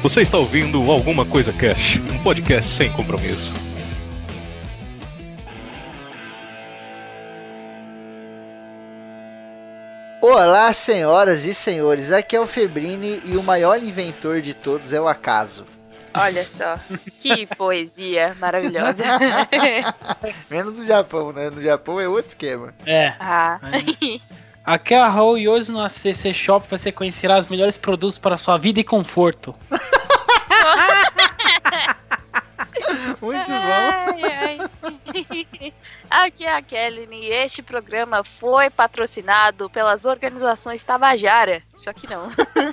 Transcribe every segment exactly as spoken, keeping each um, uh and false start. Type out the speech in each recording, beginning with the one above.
Você está ouvindo Alguma Coisa Cash, um podcast sem compromisso. Olá, senhoras e senhores, aqui é o Febrini e o maior inventor de todos é o acaso. Olha só, que poesia maravilhosa. Menos no Japão, né? No Japão é outro esquema. É. Ah. Aqui é a Raul e hoje no A C C Shop você conhecerá os melhores produtos para sua vida e conforto. Muito bom. Ai, ai. Aqui é a Kelly e este programa foi patrocinado pelas organizações Tabajara. Só que não.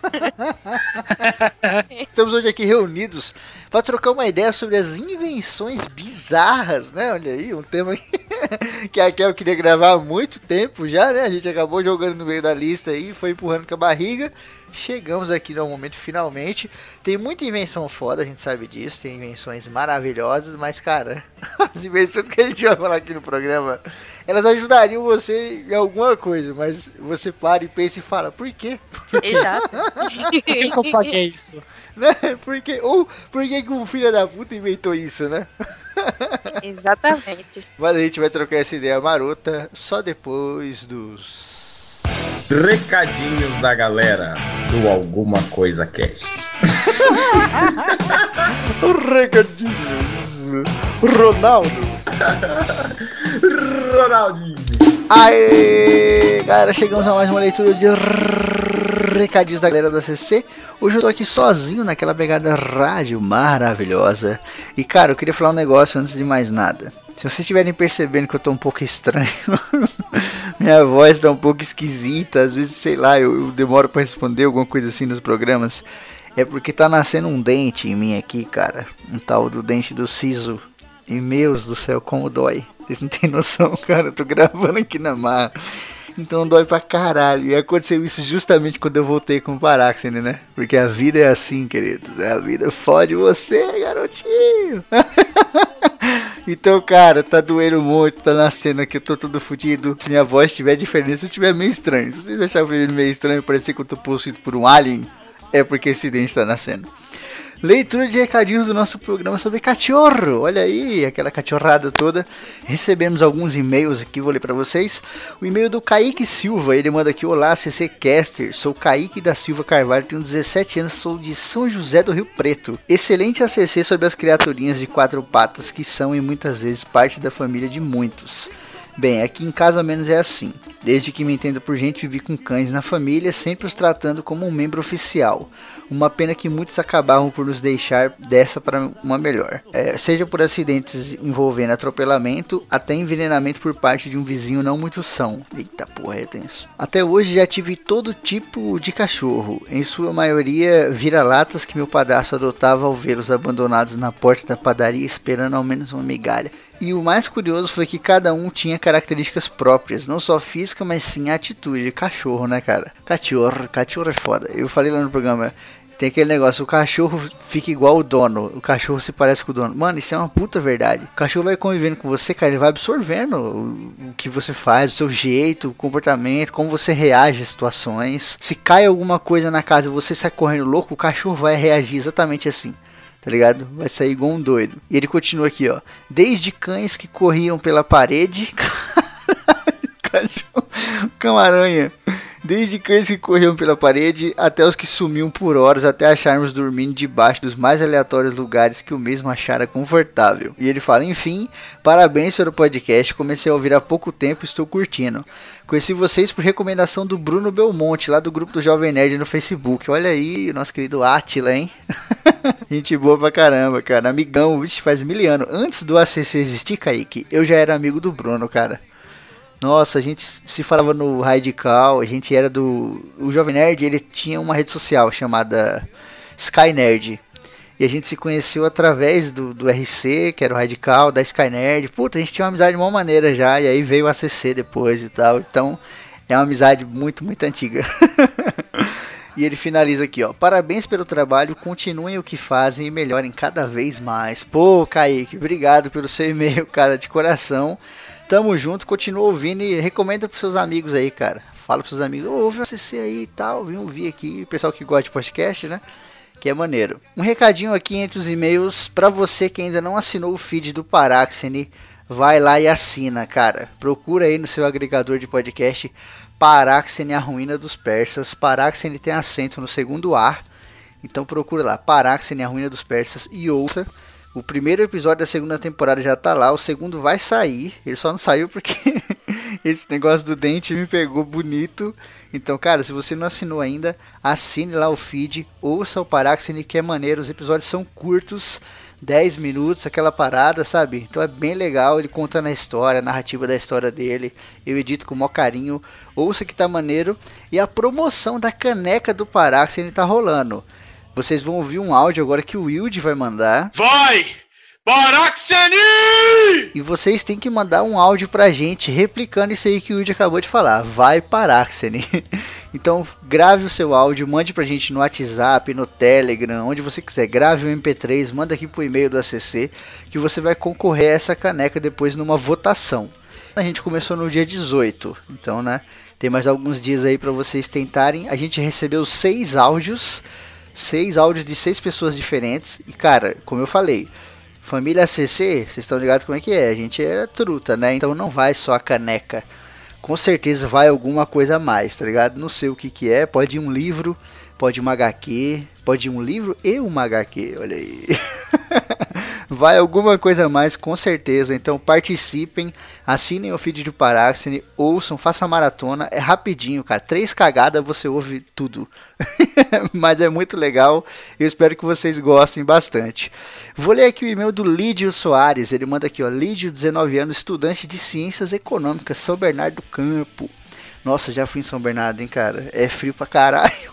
Estamos hoje aqui reunidos para trocar uma ideia sobre as invenções bizarras, né? Olha aí, um tema que a Kelly queria gravar há muito tempo já, né? A gente acabou jogando no meio da lista aí, foi empurrando com a barriga. Chegamos aqui no momento finalmente. Tem muita invenção foda, a gente sabe disso. Tem invenções maravilhosas, mas cara, as invenções que a gente vai falar aqui no programa, elas ajudariam você em alguma coisa, mas você para e pensa e fala, por quê? Exato. Por que eu paguei isso? Né? Por quê? Ou por que que um filho da puta inventou isso, né? Exatamente. Mas a gente vai trocar essa ideia marota só depois dos recadinhos da galera do Alguma Coisa Cash. Recadinhos Ronaldo. Ronaldinho. Aê, galera, chegamos a mais uma leitura de recadinhos da galera do A C C. Hoje eu tô aqui sozinho naquela pegada rádio maravilhosa. E cara, eu queria falar um negócio antes de mais nada. Se vocês estiverem percebendo que eu tô um pouco estranho, minha voz tá um pouco esquisita, às vezes, sei lá, eu, eu demoro pra responder alguma coisa assim nos programas, é porque tá nascendo um dente em mim aqui, cara, um tal do dente do siso, e meus do céu, como dói, vocês não tem noção, cara, eu tô gravando aqui na marra, então dói pra caralho, e aconteceu isso justamente quando eu voltei com o Paráxene, né, porque a vida é assim, queridos, a vida fode você, garotinho. Então, cara, tá doendo muito, tá nascendo aqui, eu tô todo fudido. Se minha voz tiver diferença, eu tiver meio estranho. Se vocês acharem meio estranho, parecer que eu tô possuído por um alien, é porque esse dente tá nascendo. Leitura de recadinhos do nosso programa sobre cachorro. Olha aí, aquela cachorrada toda. Recebemos alguns e-mails aqui, vou ler pra vocês. O e-mail do Kaique Silva, ele manda aqui: olá, C C Caster, sou Kaique da Silva Carvalho, tenho dezessete anos, sou de São José do Rio Preto. Excelente A C C sobre as criaturinhas de quatro patas que são e muitas vezes parte da família de muitos. Bem, aqui em casa ao menos é assim. Desde que me entendo por gente, vivi com cães na família, sempre os tratando como um membro oficial. Uma pena que muitos acabavam por nos deixar dessa para uma melhor. É, seja por acidentes envolvendo atropelamento, até envenenamento por parte de um vizinho não muito são. Eita porra, é tenso. Até hoje já tive todo tipo de cachorro. Em sua maioria, vira-latas que meu padrasto adotava ao vê-los abandonados na porta da padaria esperando ao menos uma migalha. E o mais curioso foi que cada um tinha características próprias, não só física, mas sim a atitude. Cachorro, né, cara? Cachorro, cachorro é foda. Eu falei lá no programa, tem aquele negócio, o cachorro fica igual o dono, o cachorro se parece com o dono. Mano, isso é uma puta verdade. O cachorro vai convivendo com você, cara, ele vai absorvendo o, o que você faz, o seu jeito, o comportamento, como você reage às situações. Se cai alguma coisa na casa e você sai correndo louco, o cachorro vai reagir exatamente assim. Tá ligado? Vai sair igual um doido. E ele continua aqui, ó. Desde cães que corriam pela parede. Cachorro. Cão-aranha. Desde cães que corriam pela parede até os que sumiam por horas até acharmos dormindo debaixo dos mais aleatórios lugares que o mesmo achara confortável. E ele fala, enfim, parabéns pelo podcast, comecei a ouvir há pouco tempo e estou curtindo. Conheci vocês por recomendação do Bruno Belmonte, lá do grupo do Jovem Nerd no Facebook. Olha aí, o nosso querido Átila, hein? Gente boa pra caramba, cara. Amigão, vixe, faz mil anos. Antes do A C C existir, Kaique, eu já era amigo do Bruno, cara. Nossa, a gente se falava no Radical, a gente era do... O Jovem Nerd, ele tinha uma rede social chamada Sky Nerd. E a gente se conheceu através do, do R C, que era o Radical, da Sky Nerd. Puta, a gente tinha uma amizade de uma maneira já, e aí veio o A C C depois e tal. Então, é uma amizade muito, muito antiga. E ele finaliza aqui, ó. Parabéns pelo trabalho, continuem o que fazem e melhorem cada vez mais. Pô, Kaique, obrigado pelo seu e-mail, cara, de coração. Tamo junto, continua ouvindo e recomenda pros seus amigos aí, cara. Fala pros seus amigos, oh, ouve o A C C aí e tal, vim ouvir aqui. O pessoal que gosta de podcast, né? que é maneiro. Um recadinho aqui entre os e-mails para você que ainda não assinou o feed do Paráxene, vai lá e assina, cara. Procura aí no seu agregador de podcast Paráxene, a ruína dos persas. Paráxene tem acento no segundo A, então procura lá, Paráxene, a ruína dos persas, e ouça. O primeiro episódio da segunda temporada já tá lá, o segundo vai sair, ele só não saiu porque esse negócio do dente me pegou bonito. Então, cara, se você não assinou ainda, assine lá o feed, ouça o Paráxene, que é maneiro, os episódios são curtos, dez minutos, aquela parada, sabe? Então é bem legal, ele contando a história, a narrativa da história dele, eu edito com o maior carinho, ouça que tá maneiro. E a promoção da caneca do Paráxene tá rolando. Vocês vão ouvir um áudio agora que o Wilde vai mandar. Vai! Paráxene! E vocês têm que mandar um áudio pra gente replicando isso aí que o Wilde acabou de falar. Vai, Paráxene! Então grave o seu áudio, mande pra gente no WhatsApp, no Telegram, onde você quiser. Grave um M P três, manda aqui pro e-mail do A C C, que você vai concorrer a essa caneca depois numa votação. A gente começou no dia dezoito, então, né, tem mais alguns dias aí pra vocês tentarem. A gente recebeu seis áudios, seis áudios de seis pessoas diferentes. E cara, como eu falei, família A C C, vocês estão ligados como é que é? A gente é truta, né? Então não vai só a caneca. Com certeza vai alguma coisa a mais, tá ligado? Não sei o que que é. Pode ir um livro, pode ir uma H Q, pode ir um livro e uma H Q, olha aí. Vai alguma coisa a mais, com certeza. Então participem, assinem o feed do Paráxene, ouçam, façam a maratona. É rapidinho, cara. Três cagadas você ouve tudo. Mas é muito legal. Eu espero que vocês gostem bastante. Vou ler aqui o e-mail do Lídio Soares. Ele manda aqui, ó. Lídio, dezenove anos, estudante de Ciências Econômicas, São Bernardo do Campo. Nossa, já fui em São Bernardo, hein, cara. É frio pra caralho.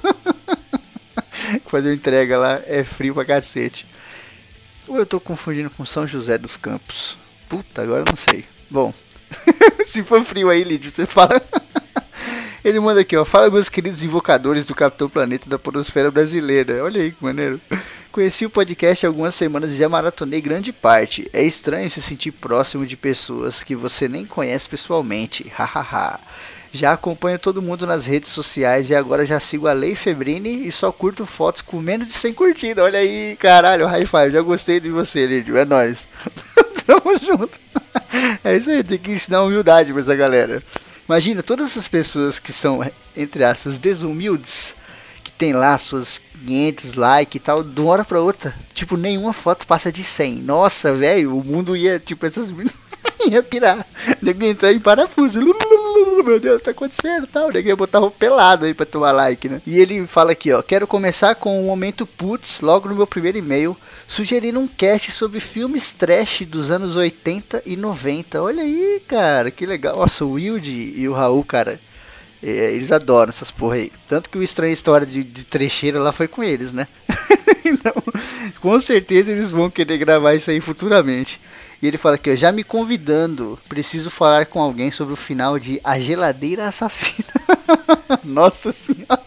Fazer uma entrega lá é frio pra cacete. Ou eu tô confundindo com São José dos Campos? Puta, agora eu não sei. Bom, se for frio aí, Lídio, você fala. Ele manda aqui, ó. Fala, meus queridos invocadores do Capitão Planeta da podosfera brasileira. Olha aí que maneiro. Conheci o podcast há algumas semanas e já maratonei grande parte. É estranho se sentir próximo de pessoas que você nem conhece pessoalmente. Hahaha. Já acompanho todo mundo nas redes sociais e agora já sigo a Lei Febrini e só curto fotos com menos de cem curtidas. Olha aí, caralho, high five. Já gostei de você, Lídio. É nóis. Tamo junto. É isso aí, tem que ensinar humildade pra essa galera. Imagina todas essas pessoas que são, entre aspas, desumildes, que tem lá suas quinhentos likes e tal, de uma hora pra outra, tipo, nenhuma foto passa de cem. Nossa, velho, o mundo ia, tipo, essas ia pirar. Ninguém entrar em parafuso. Meu Deus, tá acontecendo e tal. Ninguém ia botar roupa pelado aí pra tomar like, né? E ele fala aqui, ó. Quero começar com um momento putz, logo no meu primeiro e-mail, sugerindo um cast sobre filmes trash dos anos oitenta e noventa. Olha aí, cara, que legal. Nossa, o Wilde e o Raul, cara, é, eles adoram essas porra aí. Tanto que o Estranha História de, de Trecheira lá foi com eles, né? Então, com certeza eles vão querer gravar isso aí futuramente. E ele fala aqui, ó, já me convidando, preciso falar com alguém sobre o final de A Geladeira Assassina. Nossa senhora.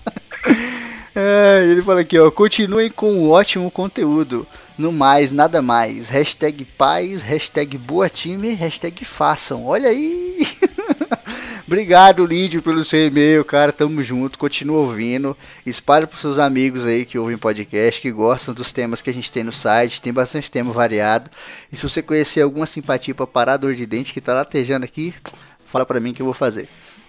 É, ele fala aqui, ó, continuem com o ótimo conteúdo. No mais, nada mais. Hashtag paz, hashtag boa time, hashtag façam. Olha aí. Obrigado, Lídio, pelo seu e-mail, cara. Tamo junto, continua ouvindo. Espalhe pros seus amigos aí que ouvem podcast, que gostam dos temas que a gente tem no site. Tem bastante tema variado. E se você conhecer alguma simpatia pra parar a dor de dente que tá latejando aqui, fala pra mim que eu vou fazer.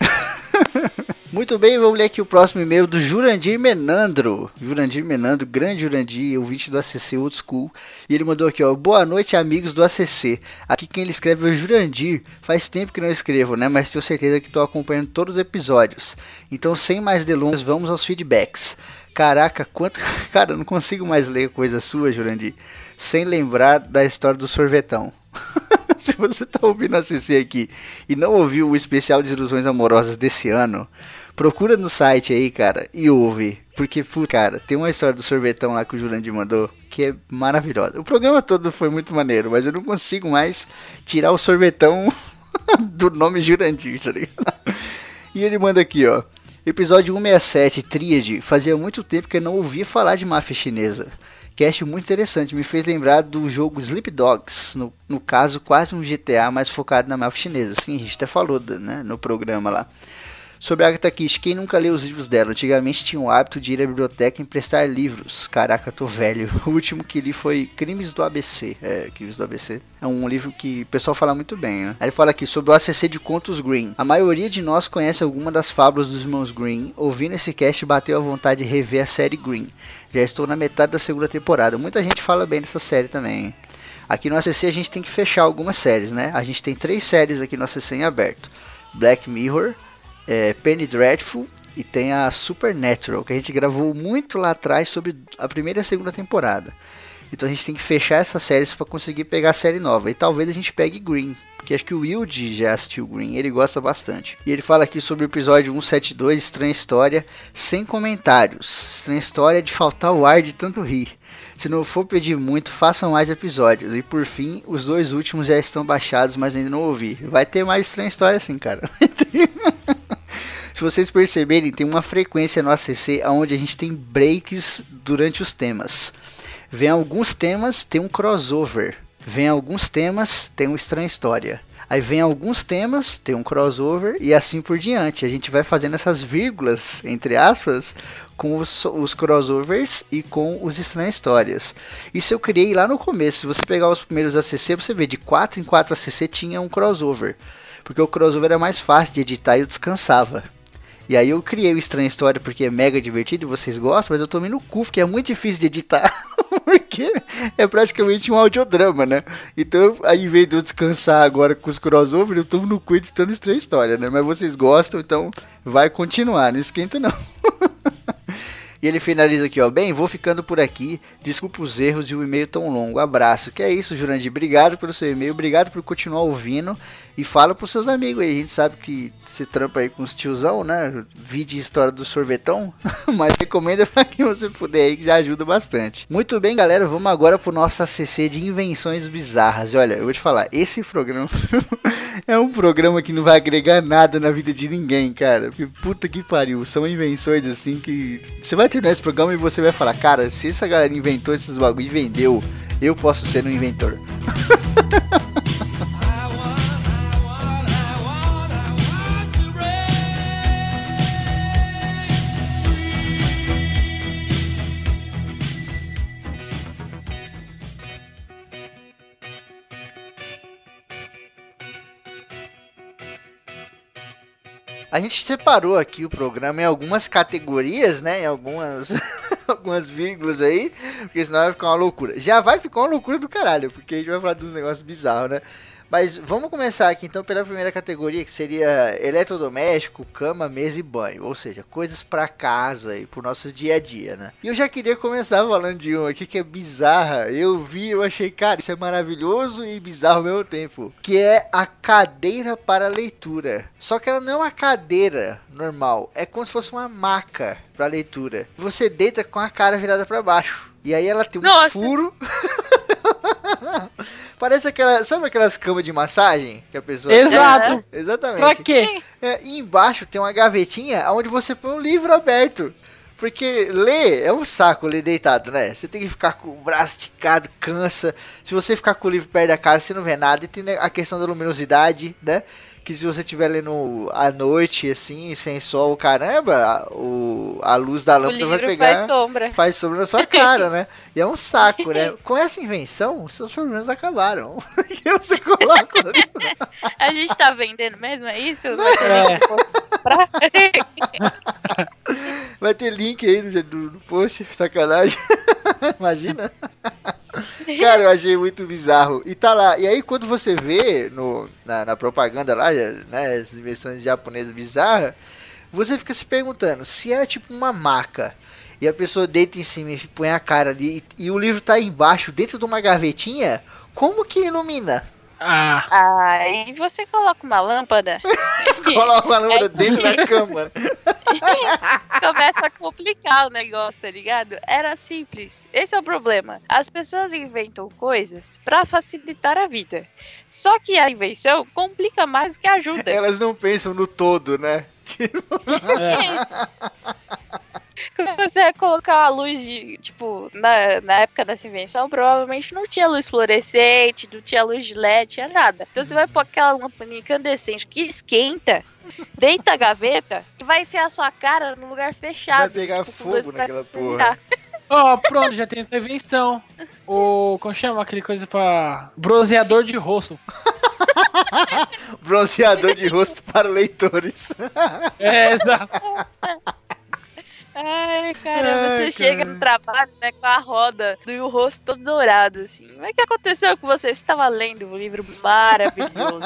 Muito bem, vamos ler aqui o próximo e-mail do Jurandir Menandro. Jurandir Menandro, grande Jurandir, ouvinte do A C C Old School. E ele mandou aqui, ó, boa noite, amigos do A C C. Aqui quem ele escreve é o Jurandir. Faz tempo que não escrevo, né? Mas tenho certeza que estou acompanhando todos os episódios. Então, sem mais delongas, vamos aos feedbacks. Caraca, quanto... Cara, eu não consigo mais ler coisa sua, Jurandir, sem lembrar da história do sorvetão. Se você tá ouvindo a C C aqui e não ouviu o especial de ilusões amorosas desse ano, procura no site aí, cara, e ouve. Porque, pô, cara, tem uma história do sorvetão lá que o Jurandir mandou que é maravilhosa. O programa todo foi muito maneiro, mas eu não consigo mais tirar o sorvetão do nome Jurandir, tá ligado? E ele manda aqui, ó. Episódio cento e sessenta e sete, Tríade. Fazia muito tempo que eu não ouvia falar de máfia chinesa. Cast muito interessante, me fez lembrar do jogo Sleep Dogs, no, no caso quase um G T A mais focado na máfia chinesa. Sim, a gente até falou, né, no programa lá. Sobre a Agatha Christie, quem nunca leu os livros dela? Antigamente tinha o hábito de ir à biblioteca e emprestar livros. Caraca, tô velho. O último que li foi Crimes do A B C. É, Crimes do A B C. É um livro que o pessoal fala muito bem, né? Aí ele fala aqui sobre o A C C de Contos Green. A maioria de nós conhece alguma das fábulas dos irmãos Green. Ouvindo esse cast, bateu a vontade de rever a série Green. Já estou na metade da segunda temporada. Muita gente fala bem dessa série também, hein? Aqui no A C C a gente tem que fechar algumas séries, né? A gente tem três séries aqui no A C C em aberto. Black Mirror, É, Penny Dreadful e tem a Supernatural, que a gente gravou muito lá atrás sobre a primeira e a segunda temporada. Então a gente tem que fechar essas séries para conseguir pegar a série nova. E talvez a gente pegue Green, porque acho que o Wilde já assistiu Green, ele gosta bastante. E ele fala aqui sobre o episódio cento e setenta e dois, Estranha História, sem comentários. Estranha História de faltar o ar de tanto rir. Se não for pedir muito, façam mais episódios. E por fim, os dois últimos já estão baixados, mas ainda não ouvi. Vai ter mais Estranha História sim, cara. Se vocês perceberem, tem uma frequência no A C C onde a gente tem breaks durante os temas. Vem alguns temas, tem um crossover. Vem alguns temas, tem uma Estranha História. Aí vem alguns temas, tem um crossover e assim por diante. A gente vai fazendo essas vírgulas, entre aspas, com os, os crossovers e com os Estranhas Histórias. Isso eu criei lá no começo. Se você pegar os primeiros A C C, você vê de quatro em quatro A C C tinha um crossover. Porque o crossover era mais fácil de editar e eu descansava. E aí eu criei o Estranha História porque é mega divertido e vocês gostam, mas eu tomei no cu porque é muito difícil de editar. Porque é praticamente um audiodrama, né? Então, aí em vez de eu descansar agora com os crossovers, eu tomo no cu editando Estranha História, né? Mas vocês gostam, então vai continuar, não esquenta não. E ele finaliza aqui, ó. Bem, vou ficando por aqui. Desculpa os erros e o e-mail tão longo. Abraço. Que é isso, Jurandir. Obrigado pelo seu e-mail. Obrigado por continuar ouvindo. E fala pros seus amigos aí. A gente sabe que você trampa aí com os tiozão, né? Vídeo história do sorvetão. Mas recomenda pra quem você puder aí, que já ajuda bastante. Muito bem, galera. Vamos agora pro nosso A C C de invenções bizarras. E olha, eu vou te falar. Esse programa é um programa que não vai agregar nada na vida de ninguém, cara. Porque puta que pariu. São invenções assim que... Você vai terminar esse programa e você vai falar, cara, se essa galera inventou esses bagulho e vendeu, eu posso ser um inventor. A gente separou aqui o programa em algumas categorias, né? Em algumas, algumas vírgulas aí, porque senão vai ficar uma loucura. Já vai ficar uma loucura do caralho, porque a gente vai falar dos negócios bizarros, né? Mas vamos começar aqui então pela primeira categoria, que seria eletrodoméstico, cama, mesa e banho. Ou seja, coisas pra casa e pro nosso dia a dia, né? E eu já queria começar falando de um aqui que é bizarra. Eu vi, eu achei, cara, isso é maravilhoso e bizarro ao mesmo tempo. Que é a cadeira para leitura. Só que ela não é uma cadeira normal, é como se fosse uma maca para leitura. Você deita com a cara virada para baixo. E aí ela tem um Nossa. furo... Parece aquela... Sabe aquelas camas de massagem? Que a pessoa... Exato. É, exatamente. Pra quê? É, e embaixo tem uma gavetinha onde você põe um livro aberto. Porque ler é um saco, ler deitado, né? Você tem que ficar com o braço esticado, cansa. Se você ficar com o livro perto da cara, você não vê nada. E tem a questão da luminosidade, né? Que se você estiver lendo à noite, assim, sem sol, caramba, o, a luz da lâmpada vai pegar... faz sombra. Faz sombra na sua cara, né? E é um saco, né? Com essa invenção, seus problemas acabaram. E você coloca o livro. A gente tá vendendo mesmo, é isso? É. Vai ter link aí no, no post, sacanagem. Imagina. Cara, eu achei muito bizarro. E tá lá. E aí quando você vê no, na, na propaganda lá, né, essas invenções japonesas bizarras, você fica se perguntando se é tipo uma maca e a pessoa deita em cima e põe a cara ali e, e o livro tá embaixo dentro de uma gavetinha, como que ilumina? Ah. Ah, e você coloca uma lâmpada. Coloca uma lâmpada é... dentro da cama. Começa a complicar o negócio, tá ligado? Era simples. Esse é o problema. As pessoas inventam coisas pra facilitar a vida. Só que a invenção complica mais do que ajuda. Elas não pensam no todo, né? Tipo... É. Quando você vai colocar uma luz de, tipo, na, na época dessa invenção, provavelmente não tinha luz fluorescente, não tinha luz de L E D, tinha nada. Então você vai pôr aquela lampadinha incandescente que esquenta, deita a gaveta que vai enfiar sua cara num lugar fechado. Vai pegar tipo, com dois fogo pés naquela pra porra. sentar. Ó, pronto, já tem intervenção. O. Como chama aquele coisa pra. Bronzeador de rosto. Bronzeador de rosto para leitores. É, exato. Ai, caramba, Ai, você chega cara. no trabalho, né, com a roda e o rosto todo dourado, assim. Mas o que aconteceu com você? Você estava lendo um livro maravilhoso.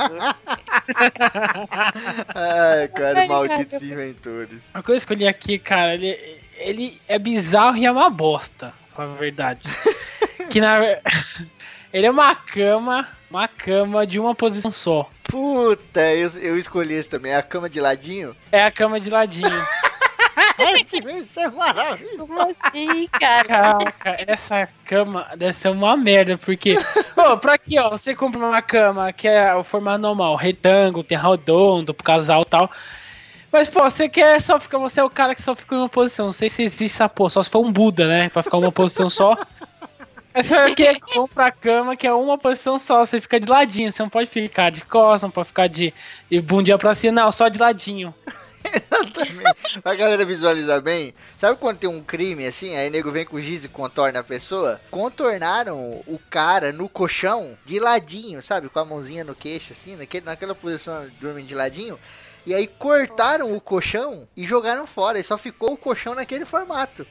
Ai, cara, Ai, malditos cara. inventores. A coisa que eu li aqui, cara, ele, ele é bizarro e é uma bosta, pra falar a verdade. Que na ver- ele é uma cama, uma cama de uma posição só. Puta, eu, eu escolhi esse também. A cama de ladinho. É a cama de ladinho. Esse isso é maravilhoso. Como assim, cara? Caraca, essa cama deve ser uma merda, porque. Pô, pra aqui, ó, você compra uma cama que é o formato normal, retângulo, tem redondo, pro casal e tal. Mas, pô, você quer só ficar. Você é o cara que só fica em uma posição. Não sei se existe essa porra, só se for um Buda, né? Pra ficar em uma posição só. Mas você quer comprar a cama que é uma posição só, você fica de ladinho, você não pode ficar de costas, não pode ficar de, de bundinha pra cima, não, só de ladinho. Exatamente. Pra galera visualizar bem, sabe quando tem um crime assim, aí o nego vem com giz e contorna a pessoa? Contornaram o cara no colchão de ladinho, sabe? Com a mãozinha no queixo, assim, naquele, naquela posição dormindo de ladinho. E aí cortaram o colchão e jogaram fora, e só ficou o colchão naquele formato.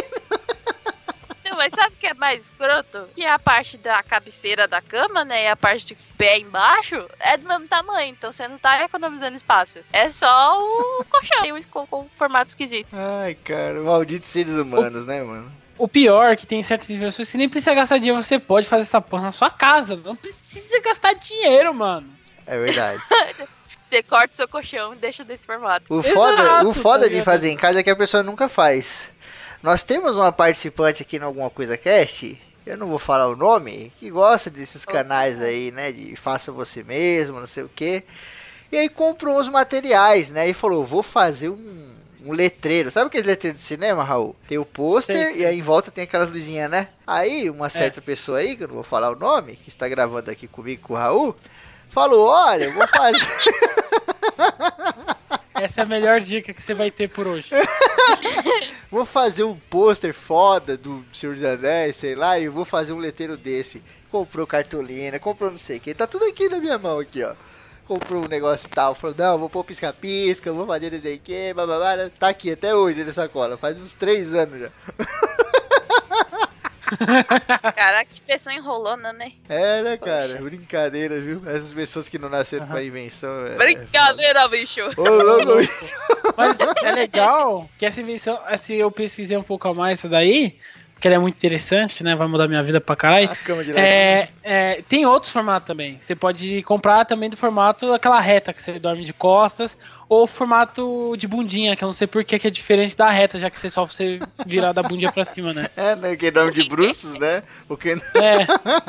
Não, mas sabe o que é mais escroto? Que a parte da cabeceira da cama, né, e a parte de pé embaixo é do mesmo tamanho, então você não tá economizando espaço. É só o colchão, tem um esco- com um formato esquisito. Ai, cara, malditos seres humanos, né, mano? O pior é que tem certas pessoas que você nem precisa gastar dinheiro, você pode fazer essa porra na sua casa, não precisa gastar dinheiro, mano. É verdade. Você corta o seu colchão e deixa desse formato. O foda, Exato, o foda tá de ligado? fazer em casa é que a pessoa nunca faz. Nós temos uma participante aqui no Alguma Coisa Cast, eu não vou falar o nome, que gosta desses canais aí, né, de faça você mesmo, não sei o que. E aí comprou os materiais, né, e falou, vou fazer um, um letreiro. Sabe aqueles letreiros de cinema, Raul? Tem o pôster Sei, sei. e aí em volta tem aquelas luzinhas, né? Aí uma certa pessoa aí, que eu não vou falar o nome, que está gravando aqui comigo com o Raul, falou, olha, eu vou fazer... Essa é a melhor dica que você vai ter por hoje. Vou fazer um pôster foda do Senhor dos Anéis, sei lá, e vou fazer um letreiro desse. Comprou cartolina, comprou não sei o que. Tá tudo aqui na minha mão, aqui, ó. Comprou um negócio e tal. Falou, não, vou pôr pisca-pisca, vou fazer não sei o que, bababá. Tá aqui até hoje nessa sacola, faz uns três anos já. Caraca, que pessoa enrolona, né? É, né, cara? Brincadeira, viu? Essas pessoas que não nasceram pra invenção. É, Brincadeira, bicho. Ô, louco, Mas é legal que essa invenção, assim, eu pesquisei um pouco a mais isso daí, porque ela é muito interessante, né? Vai mudar minha vida pra caralho. a cama de ladinho. É, é, tem outros formatos também. Você pode comprar também do formato aquela reta que você dorme de costas, ou formato de bundinha, que eu não sei por que que é diferente da reta, já que você só você virar da bundinha pra cima, né? É, né? Que nome de bruços, né? Porque... É,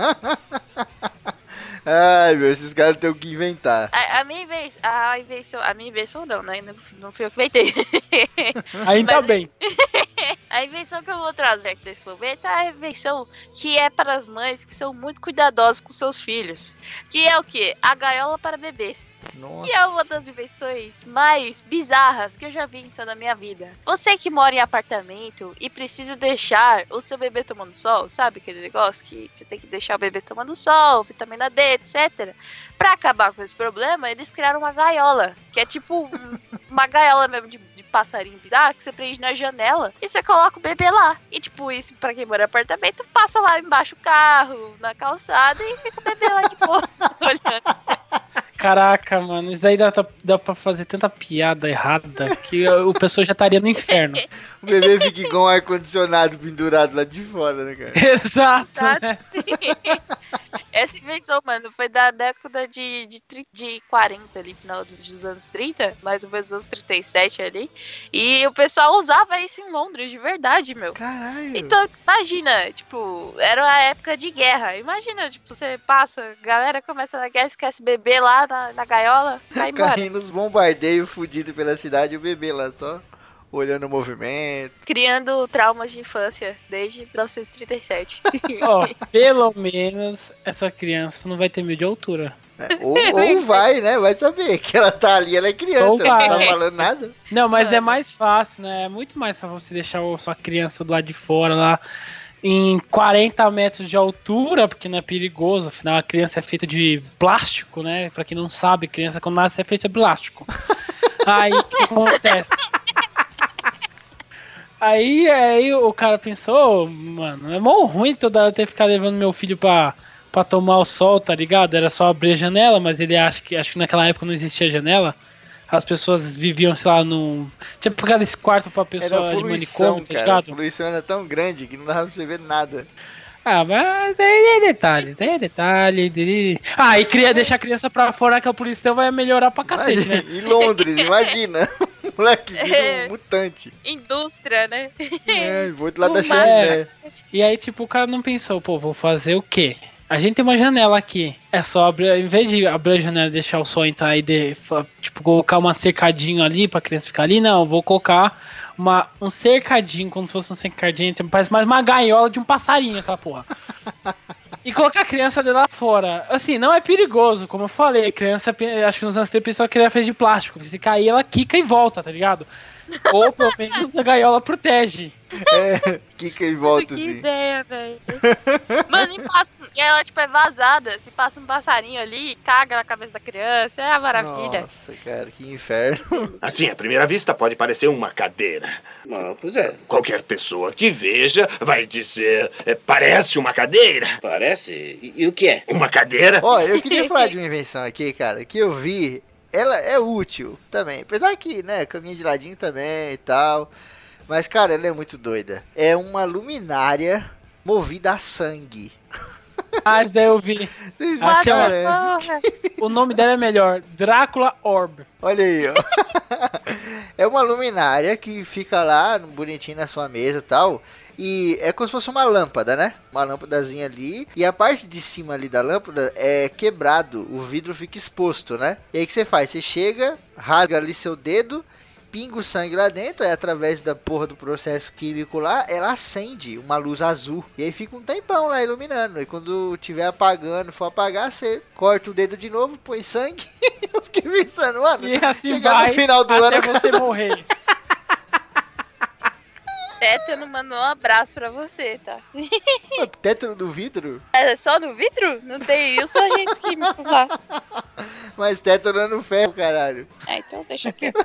Ai, meu, esses caras têm o que inventar. A, a minha invenção, a invenção, a minha invenção não, né? Não, não fui eu que inventei. ainda Mas- bem. A invenção que eu vou trazer aqui nesse momento é a invenção que é para as mães que são muito cuidadosas com seus filhos. Que é o quê? A gaiola para bebês. Nossa. Que é uma das invenções mais bizarras que eu já vi em toda a minha vida. Você que mora em apartamento e precisa deixar o seu bebê tomando sol, sabe aquele negócio que você tem que deixar o bebê tomando sol, vitamina D, etcétera. Pra acabar com esse problema, eles criaram uma gaiola, que é tipo um- uma gaiola mesmo de, de passarinho bizarro, que você prende na janela e você coloca o bebê lá. E tipo, isso pra quem mora em apartamento, passa lá embaixo o carro, na calçada e fica o bebê lá de boa, olhando. Caraca, mano, isso daí dá, dá pra fazer tanta piada errada que o pessoal já estaria no inferno. O bebê fica igual um ar-condicionado pendurado lá de fora, né, cara? Exato, Tá? né? Essa invenção, mano, foi da década de, de, tri- de quarenta ali, final dos anos trinta, mais ou menos anos trinta e sete ali. E o pessoal usava isso em Londres, de verdade, meu. Caralho. Então, imagina, tipo, era uma época de guerra. Imagina, tipo, você passa, a galera começa na guerra, esquece bebê lá na, na gaiola, vai embora. Caindo nos bombardeios fudidos pela cidade e o bebê lá só olhando o movimento. Criando traumas de infância desde mil novecentos e trinta e sete. Ó, pelo menos essa criança não vai ter medo de altura. É, ou, ou vai, né? Vai saber que ela tá ali, ela é criança, ela não tá falando nada. Não, mas é mais fácil, né? É muito mais fácil você deixar a sua criança do lado de fora lá em quarenta metros de altura, porque não é perigoso, afinal a criança é feita de plástico, né? Pra quem não sabe, criança quando nasce é feita de plástico. Aí o que acontece? Aí, aí o cara pensou, oh, mano, é mó ruim toda hora ter que ficar levando meu filho pra, pra tomar o sol, tá ligado? Era só abrir a janela, mas ele acha que, acho que naquela época não existia janela. As pessoas viviam, sei lá, num... Tipo aqueles quartos pra pessoa de manicômio, tá ligado? A poluição era tão grande que não dava pra você ver nada. Ah, mas daí é detalhe, daí é detalhe. Daí... Ah, e queria deixar a criança pra fora que a poluição vai melhorar pra cacete, imagina, né? Em Londres, imagina. O moleque vira um mutante. Indústria, né? É, vou outro lado da É. chaminé. E aí, tipo, o cara não pensou, pô, vou fazer o quê? A gente tem uma janela aqui. É só abrir, em vez de abrir a janela e deixar o sol entrar e de, tipo, colocar uma cercadinho ali pra criança ficar ali, não, vou colocar uma, um cercadinho, como se fosse um cercadinho, parece mais uma gaiola de um passarinho, aquela porra. E colocar a criança de lá fora. Assim, não é perigoso, como eu falei, a criança, acho que nos anos trinta a pessoa queria fazer de plástico, porque se cair ela quica e volta, tá ligado? Ou pelo menos a gaiola protege. É, quica e volta Que assim. ideia, velho. Mano, e, passa, e ela, tipo, é vazada. Se passa um passarinho ali, caga na cabeça da criança. É a maravilha. Nossa, cara, que inferno. Assim, à primeira vista pode parecer uma cadeira. Ah, pois é, Qualquer pessoa que veja vai dizer, é, parece uma cadeira. parece. E, e o que é? Uma cadeira? Ó, eu queria falar de uma invenção aqui, cara, que eu vi. Ela é útil também. Apesar que, né, caminha de ladinho também e tal. Mas, cara, ela é muito doida. É uma luminária movida a sangue. Ah, isso daí eu vi. Você viu, Ah, chama- cara? Porra. O nome dela é melhor, Drácula Orb. Olha aí, ó. É uma luminária que fica lá, bonitinho na sua mesa e tal. E é como se fosse uma lâmpada, né? Uma lâmpadazinha ali. E a parte de cima ali da lâmpada é quebrado. O vidro fica exposto, né? E aí o que você faz? Você chega, rasga ali seu dedo, pinga o sangue lá dentro. Aí através da porra do processo químico lá, ela acende uma luz azul. E aí fica um tempão lá iluminando. E quando tiver apagando, for apagar, você corta o dedo de novo, põe sangue. Eu fiquei pensando, mano. E assim chegar vai no final do até ano, você cara, morrer. Tétano mandou um abraço pra você, tá? tétano do vidro? É só no vidro? Não tem isso, agentes químicos lá. Mas tétano é no ferro, caralho. Ah, então deixa quieto.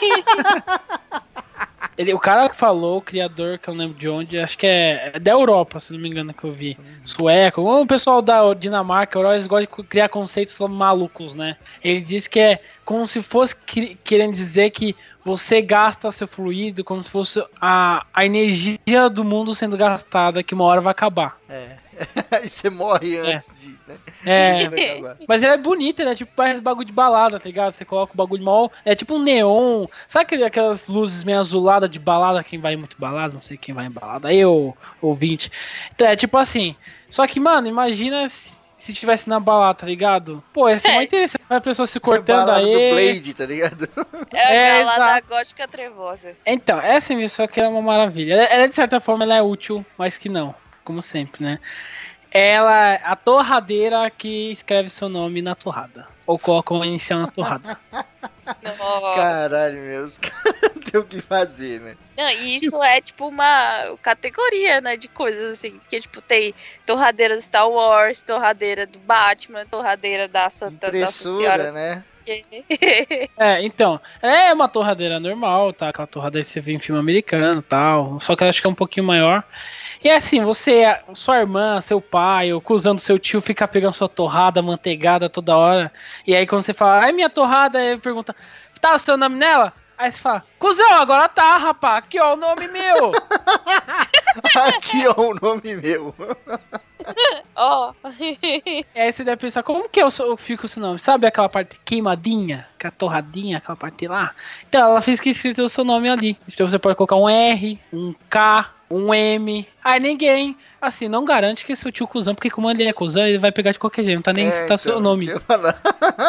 Ele, o cara que falou, o criador, que eu não lembro de onde, acho que é, é da Europa, se não me engano, que eu vi. Sueco. O pessoal da Dinamarca, Europa, eles gostam de criar conceitos malucos, né? Ele disse que é como se fosse que, querendo dizer que você gasta seu fluido como se fosse a, a energia do mundo sendo gastada, que uma hora vai acabar. É. Aí você morre antes de, né? É. De acabar. Mas ele é bonito, ele é tipo parece bagulho de balada, tá ligado? Você coloca o bagulho mal. É tipo um neon. Sabe aquele- aquelas luzes meio azuladas de balada? Quem vai muito balada, não sei quem vai em balada. Aí, ô, ouvinte. Então, é tipo assim. Só que, mano, imagina se, se estivesse na balada, tá ligado? Pô, ia ser muito interessante. A pessoa se cortando Balada do aí. Blade, tá ligado? É a É, galada exato. gótica trevosa. Então, essa emissora aqui é uma maravilha. Ela, ela, de certa forma, ela é útil, mas que não. Como sempre, né? Ela é a torradeira que escreve seu nome na torrada. Ou coloca uma inicial na torrada. Nossa. Caralho, meu, os caras não tem o que fazer, né? Não, e isso é tipo uma categoria, né, de coisas assim, que tipo tem torradeira do Star Wars, torradeira do Batman, torradeira da Santa da Nossa Impressora, Senhora. né? É, então, é uma torradeira normal, tá? Aquela torradeira que você vê em filme americano e tal. Só que eu acho que é um pouquinho maior. E assim, você, sua irmã, seu pai, ou cruzando seu tio, fica pegando sua torrada manteigada toda hora. E aí quando você fala, ai minha torrada, aí pergunta, tá o seu nome nela? Aí você fala, cuzão, agora tá, rapá, aqui ó, o nome meu. Aqui ó o nome meu. Ó. E aí você deve pensar, como que eu, sou, eu fico o seu nome? Sabe aquela parte queimadinha, aquela torradinha, aquela parte lá? Então ela fez que escrito o seu nome ali. Então você pode colocar um R, um K, um M. Aí ninguém, assim, não garante que seu tio cuzão, porque como ele é cuzão, ele vai pegar de qualquer jeito, não tá nem É, citar então, seu nome. isso que eu ia falar.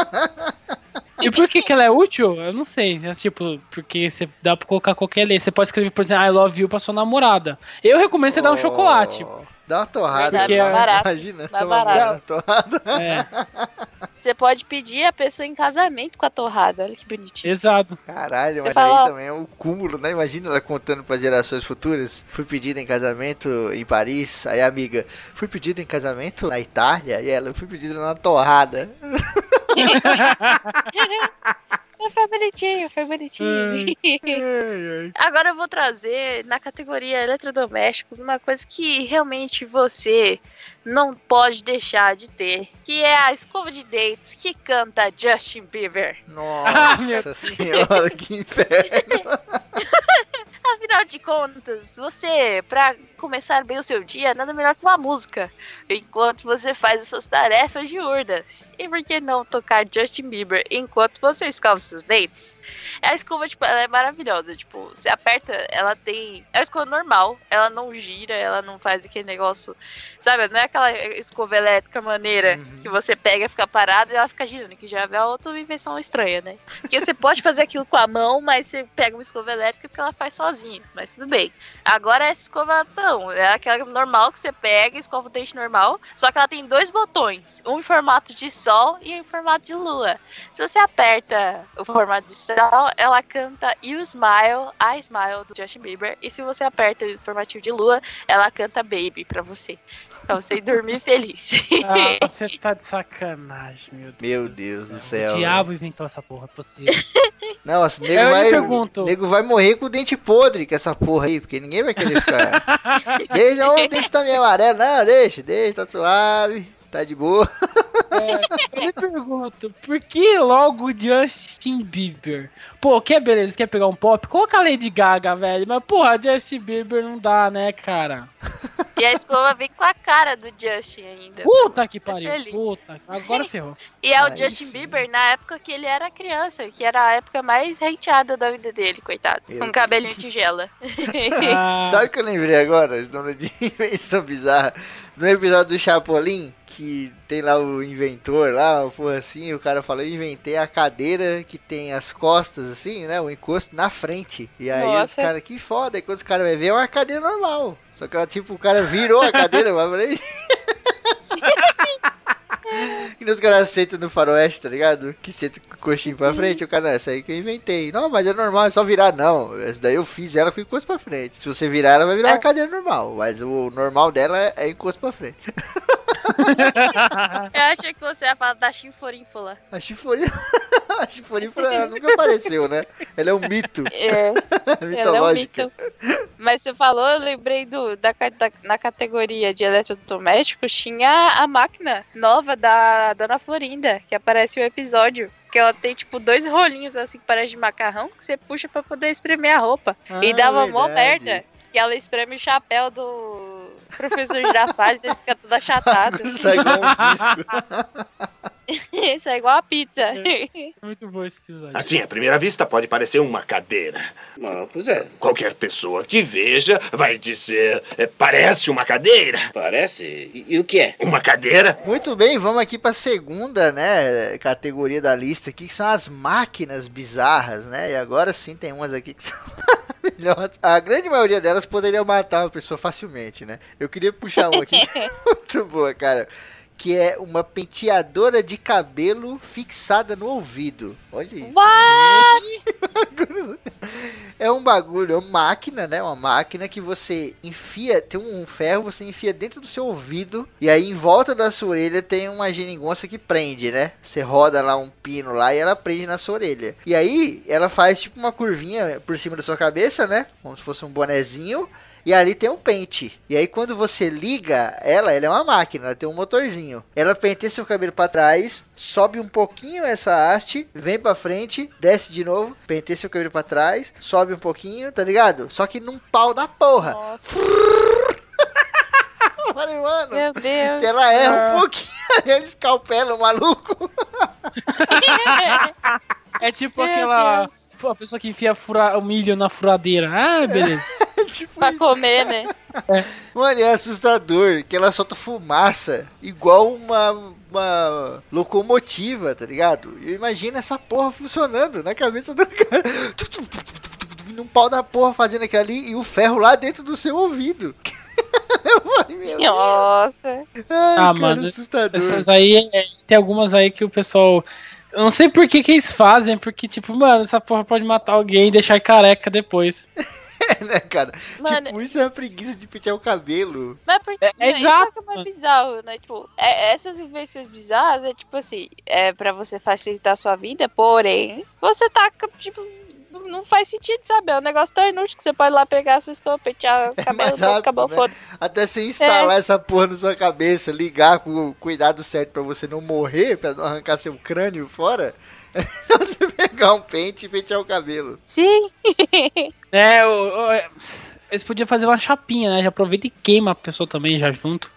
E por que que ela é útil? Eu não sei. É tipo, porque você dá pra colocar qualquer lei. Você pode escrever, por exemplo, I love you pra sua namorada. Eu recomendo você dar um Oh, chocolate. Dá uma torrada. Verdade, Porque mais barato. Imagina, Mais toma barato. uma torrada. É, Você pode pedir a pessoa em casamento com a torrada. Olha que bonitinho. exato. Caralho, mas fala- aí também é o cúmulo, né? Imagina ela contando para gerações futuras. Fui pedida em casamento em Paris. Aí a amiga, fui pedida em casamento na Itália. E ela, fui pedida numa torrada. Foi bonitinho, foi bonitinho. Ai, ai. Agora eu vou trazer na categoria eletrodomésticos uma coisa que realmente você não pode deixar de ter, que é a escova de dentes que canta Justin Bieber. Ah, meu Nossa senhora, que inferno. Afinal de contas, você, pra começar bem o seu dia, nada melhor que uma música, enquanto você faz as suas tarefas diurnas. E por que não tocar Justin Bieber enquanto você escova os seus dentes? A escova, tipo, ela é maravilhosa, tipo, você aperta, ela tem... É uma escova normal, ela não gira, ela não faz aquele negócio, sabe? Não é aquela escova elétrica maneira Uhum. que você pega, fica parada e ela fica girando, que já é outra invenção estranha, né? Porque você pode fazer aquilo com a mão, mas você pega uma escova elétrica porque ela faz sozinha, mas tudo bem. Agora essa escova, não, é aquela normal que você pega, escova o dente normal, só que ela tem dois botões, um em formato de sol e um em formato de lua. Se você aperta o formato de sol, ela canta You Smile, I Smile, do Justin Bieber, e se você aperta o formatinho de lua, ela canta Baby pra você, pra você ir dormir feliz. Ah, você tá de sacanagem, meu Deus. Meu Deus do O céu. diabo inventou essa porra pra você. Não, assim, nego Eu me vai, pergunto. nego vai morrer com o dente podre com essa porra aí, porque ninguém vai querer ficar. Deixa, o dente tá meio amarelo. Não, deixa, deixa, tá suave, tá de boa. É, eu me pergunto, por que logo Justin Bieber? Pô, quer beleza, quer pegar um pop? Coloca a Lady Gaga, velho. Mas, porra, Justin Bieber não dá, né, cara? E a escova vem com a cara do Justin ainda. Puta que Ser pariu, feliz. puta. Agora ferrou. E é o Aí Justin sim. Bieber na época que ele era criança, que era a época mais hateada da vida dele, coitado. Meu Com Deus. cabelinho tigela. Ah, Sabe o que eu lembrei agora? Esse nome de invenção bizarra. No episódio do Chapolin, que tem lá o inventor lá, uma porra assim, o cara falou, eu inventei a cadeira que tem as costas assim, né, o encosto na frente. E aí os Nossa. caras, que foda, e quando os caras vai ver é uma cadeira normal. Só que ela, tipo, o cara virou a cadeira, mas eu falei... Que nos caras sentam no faroeste, tá ligado? Que senta com o coxinho pra frente, o cara, não, essa aí que eu inventei. Não, mas é normal, é só virar, não. Essa daí eu fiz ela com encosto pra frente. Se você virar, ela vai virar É. uma cadeira normal, mas o normal dela é- é encosto pra frente. Eu achei que você ia falar da chinforínfula. A chifone... A chifonífera ela nunca apareceu, né? Ela é um mito, É, ela é um mitológica. mito. Mas você falou, eu lembrei do, da, ca- da- na categoria de eletrodomésticos, tinha a máquina nova da Dona Florinda, que aparece o episódio. Que ela tem, tipo, dois rolinhos, assim, que parece de macarrão, que você puxa pra poder espremer a roupa. e Ah, dava mó verdade. merda. Que ela espreme o chapéu do professor Girafales, ele fica todo achatado. Sai igual um disco. Isso é igual a pizza. muito bom esse episódio. Assim, à primeira vista, pode parecer uma cadeira. Ah, pois é. Qualquer pessoa que veja vai dizer: "É, parece uma cadeira." Parece. E, e o que é? Uma cadeira? Muito bem, vamos aqui pra segunda, né, categoria da lista aqui, que são as máquinas bizarras, né? E agora sim tem umas aqui que são maravilhosas. A grande maioria delas poderia matar uma pessoa facilmente, né? Eu queria puxar uma aqui muito boa, cara. Que é uma penteadora de cabelo fixada no ouvido. Olha isso. É um bagulho, é uma máquina, né? Uma máquina que você enfia, tem um ferro, você enfia dentro do seu ouvido. E aí em volta da sua orelha tem uma geringonça que prende, né? Você roda lá um pino lá e ela prende na sua orelha. E aí ela faz tipo uma curvinha por cima da sua cabeça, né? Como se fosse um bonezinho. E ali tem um pente. E aí quando você liga ela, ela é uma máquina, ela tem um motorzinho. Ela penteia seu cabelo pra trás, sobe um pouquinho essa haste, vem pra frente, desce de novo, penteia seu cabelo pra trás, sobe um pouquinho, tá ligado? Só que num pau da porra. Nossa, Eu falei, mano, meu Deus. se ela erra um pouquinho, ela escalpela o maluco. É tipo Meu aquela Deus. a pessoa que enfia fura- o milho na furadeira. Ah, beleza. Tipo Pra isso. comer, né? Mano, é assustador que ela solta fumaça igual uma, uma locomotiva, tá ligado? Eu imagino essa porra funcionando na cabeça do cara. Num pau da porra fazendo aquilo ali e o ferro lá dentro do seu ouvido. Eu falei, meu Deus. Nossa. Ai, Ah, cara, mano, assustador. Essas aí, é, tem algumas aí que o pessoal. Eu não sei por que que eles fazem, porque, tipo, mano, essa porra pode matar alguém e deixar careca depois. É, né, cara? Mano, Tipo, isso é uma preguiça de pentear o cabelo. Mas porque, É- é né, isso é exato, o que é mais mano. bizarro, né? Tipo, é- essas invenções bizarras é tipo assim, é pra você facilitar a sua vida, porém, você tá, tipo, não não faz sentido, sabe? É um negócio tão inútil que você pode ir lá pegar a sua escova, pentear o cabelo, mais pronto, rápido, acabou, né? foda. Até você instalar É. essa porra na sua cabeça, ligar com o cuidado certo pra você não morrer, pra não arrancar seu crânio fora, é você pegar um pente e pentear o cabelo. Sim. É, o- o- é, eles podiam fazer uma chapinha, né? Já aproveita e queima a pessoa também já junto.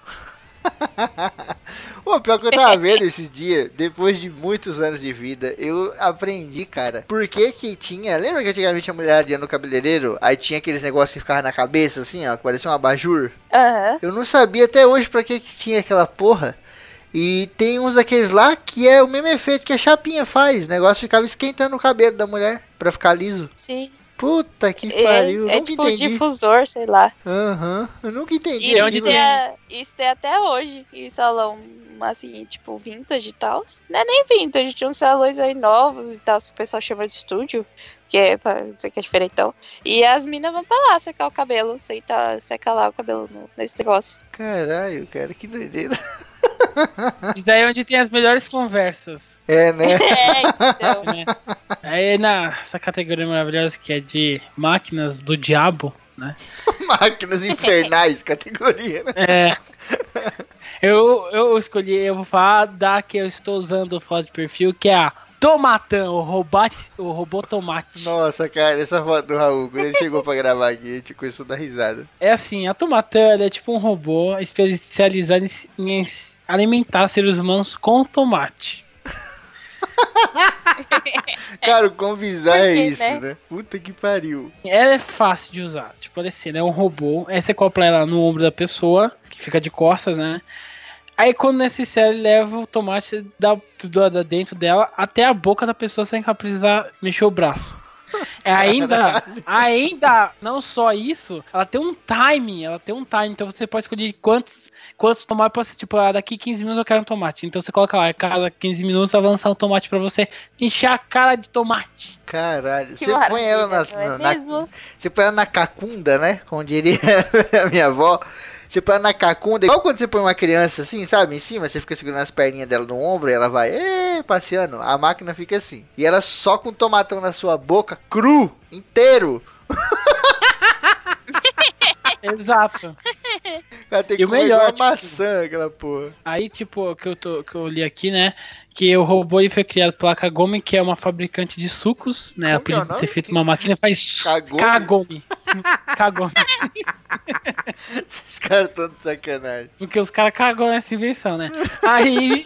Pô, pior que eu tava vendo esses dias, depois de muitos anos de vida, eu aprendi, cara, por que que tinha... Lembra que antigamente a mulher ia no cabeleireiro, aí tinha aqueles negócios que ficavam na cabeça, assim, ó, que parecia um abajur? Aham. Eu não sabia até hoje pra que que tinha aquela porra. E tem uns daqueles lá que é o mesmo efeito que a chapinha faz. O negócio ficava esquentando o cabelo da mulher pra ficar liso. Sim. Puta que É, pariu, é nunca tipo um entendi. difusor, sei lá. Aham, eu nunca entendi. E onde isso aquilo. tem, a- isso tem até hoje em salão, assim, tipo, vintage e tal. Não é nem vintage, tinha uns salões aí novos e tal, que o pessoal chama de estúdio, que é pra dizer que é diferentão. E as minas vão pra lá secar o cabelo, sentar, secar lá o cabelo no- nesse negócio. Caralho, cara, que doideira. Isso daí é onde tem as melhores conversas. É, né? É, então. Né? Aí nessa categoria maravilhosa que é de máquinas do diabo, né? Máquinas infernais, categoria, né? É. Eu, eu escolhi, eu vou falar da que eu estou usando foto de perfil, que é a Tomatão, o, robate, o robô tomate. Nossa, cara, essa foto do Raul, quando ele chegou pra gravar aqui, a gente começou a dar risada. É assim, a Tomatão ela é tipo um robô especializado em, em alimentar seres humanos com tomate. Cara, o quão bizarro é Por quê, isso, né? né? Puta que pariu. Ela é fácil de usar, tipo assim, ela é um robô, aí você acopla ela no ombro da pessoa, que fica de costas, né? Aí quando necessário ele leva o tomate da, da, da dentro dela até a boca da pessoa sem que ela precisar mexer o braço. É ainda, ainda, não só isso, ela tem um time, ela tem um time, então você pode escolher quantos, quantos tomates, pode ser, tipo, ah, daqui quinze minutos eu quero um tomate. Então você coloca lá, a cada quinze minutos ela vai lançar um tomate pra você encher a cara de tomate. Caralho, Que você põe ela nas, maravilha, na, não é na- mesmo? você põe ela na cacunda, né? Como diria a minha avó. Você põe ela na cacunda, igual quando você põe uma criança assim, sabe? Em cima, você fica segurando as perninhas dela no ombro e ela vai ê, passeando. A máquina fica assim. E ela só com o tomatão na sua boca, cru, inteiro. Exato. Ela tem E que o comer melhor, igual tipo, maçã, aquela porra. Aí, tipo, que eu, tô, que eu li aqui, né? Que o robô ele foi criado pela Kagome, que é uma fabricante de sucos, né? Ela Como que é o podia ter nome? feito uma máquina faz Kagome? Kagome. Kagome. Esses caras estão de sacanagem. Porque os caras cagou nessa invenção, né? Aí.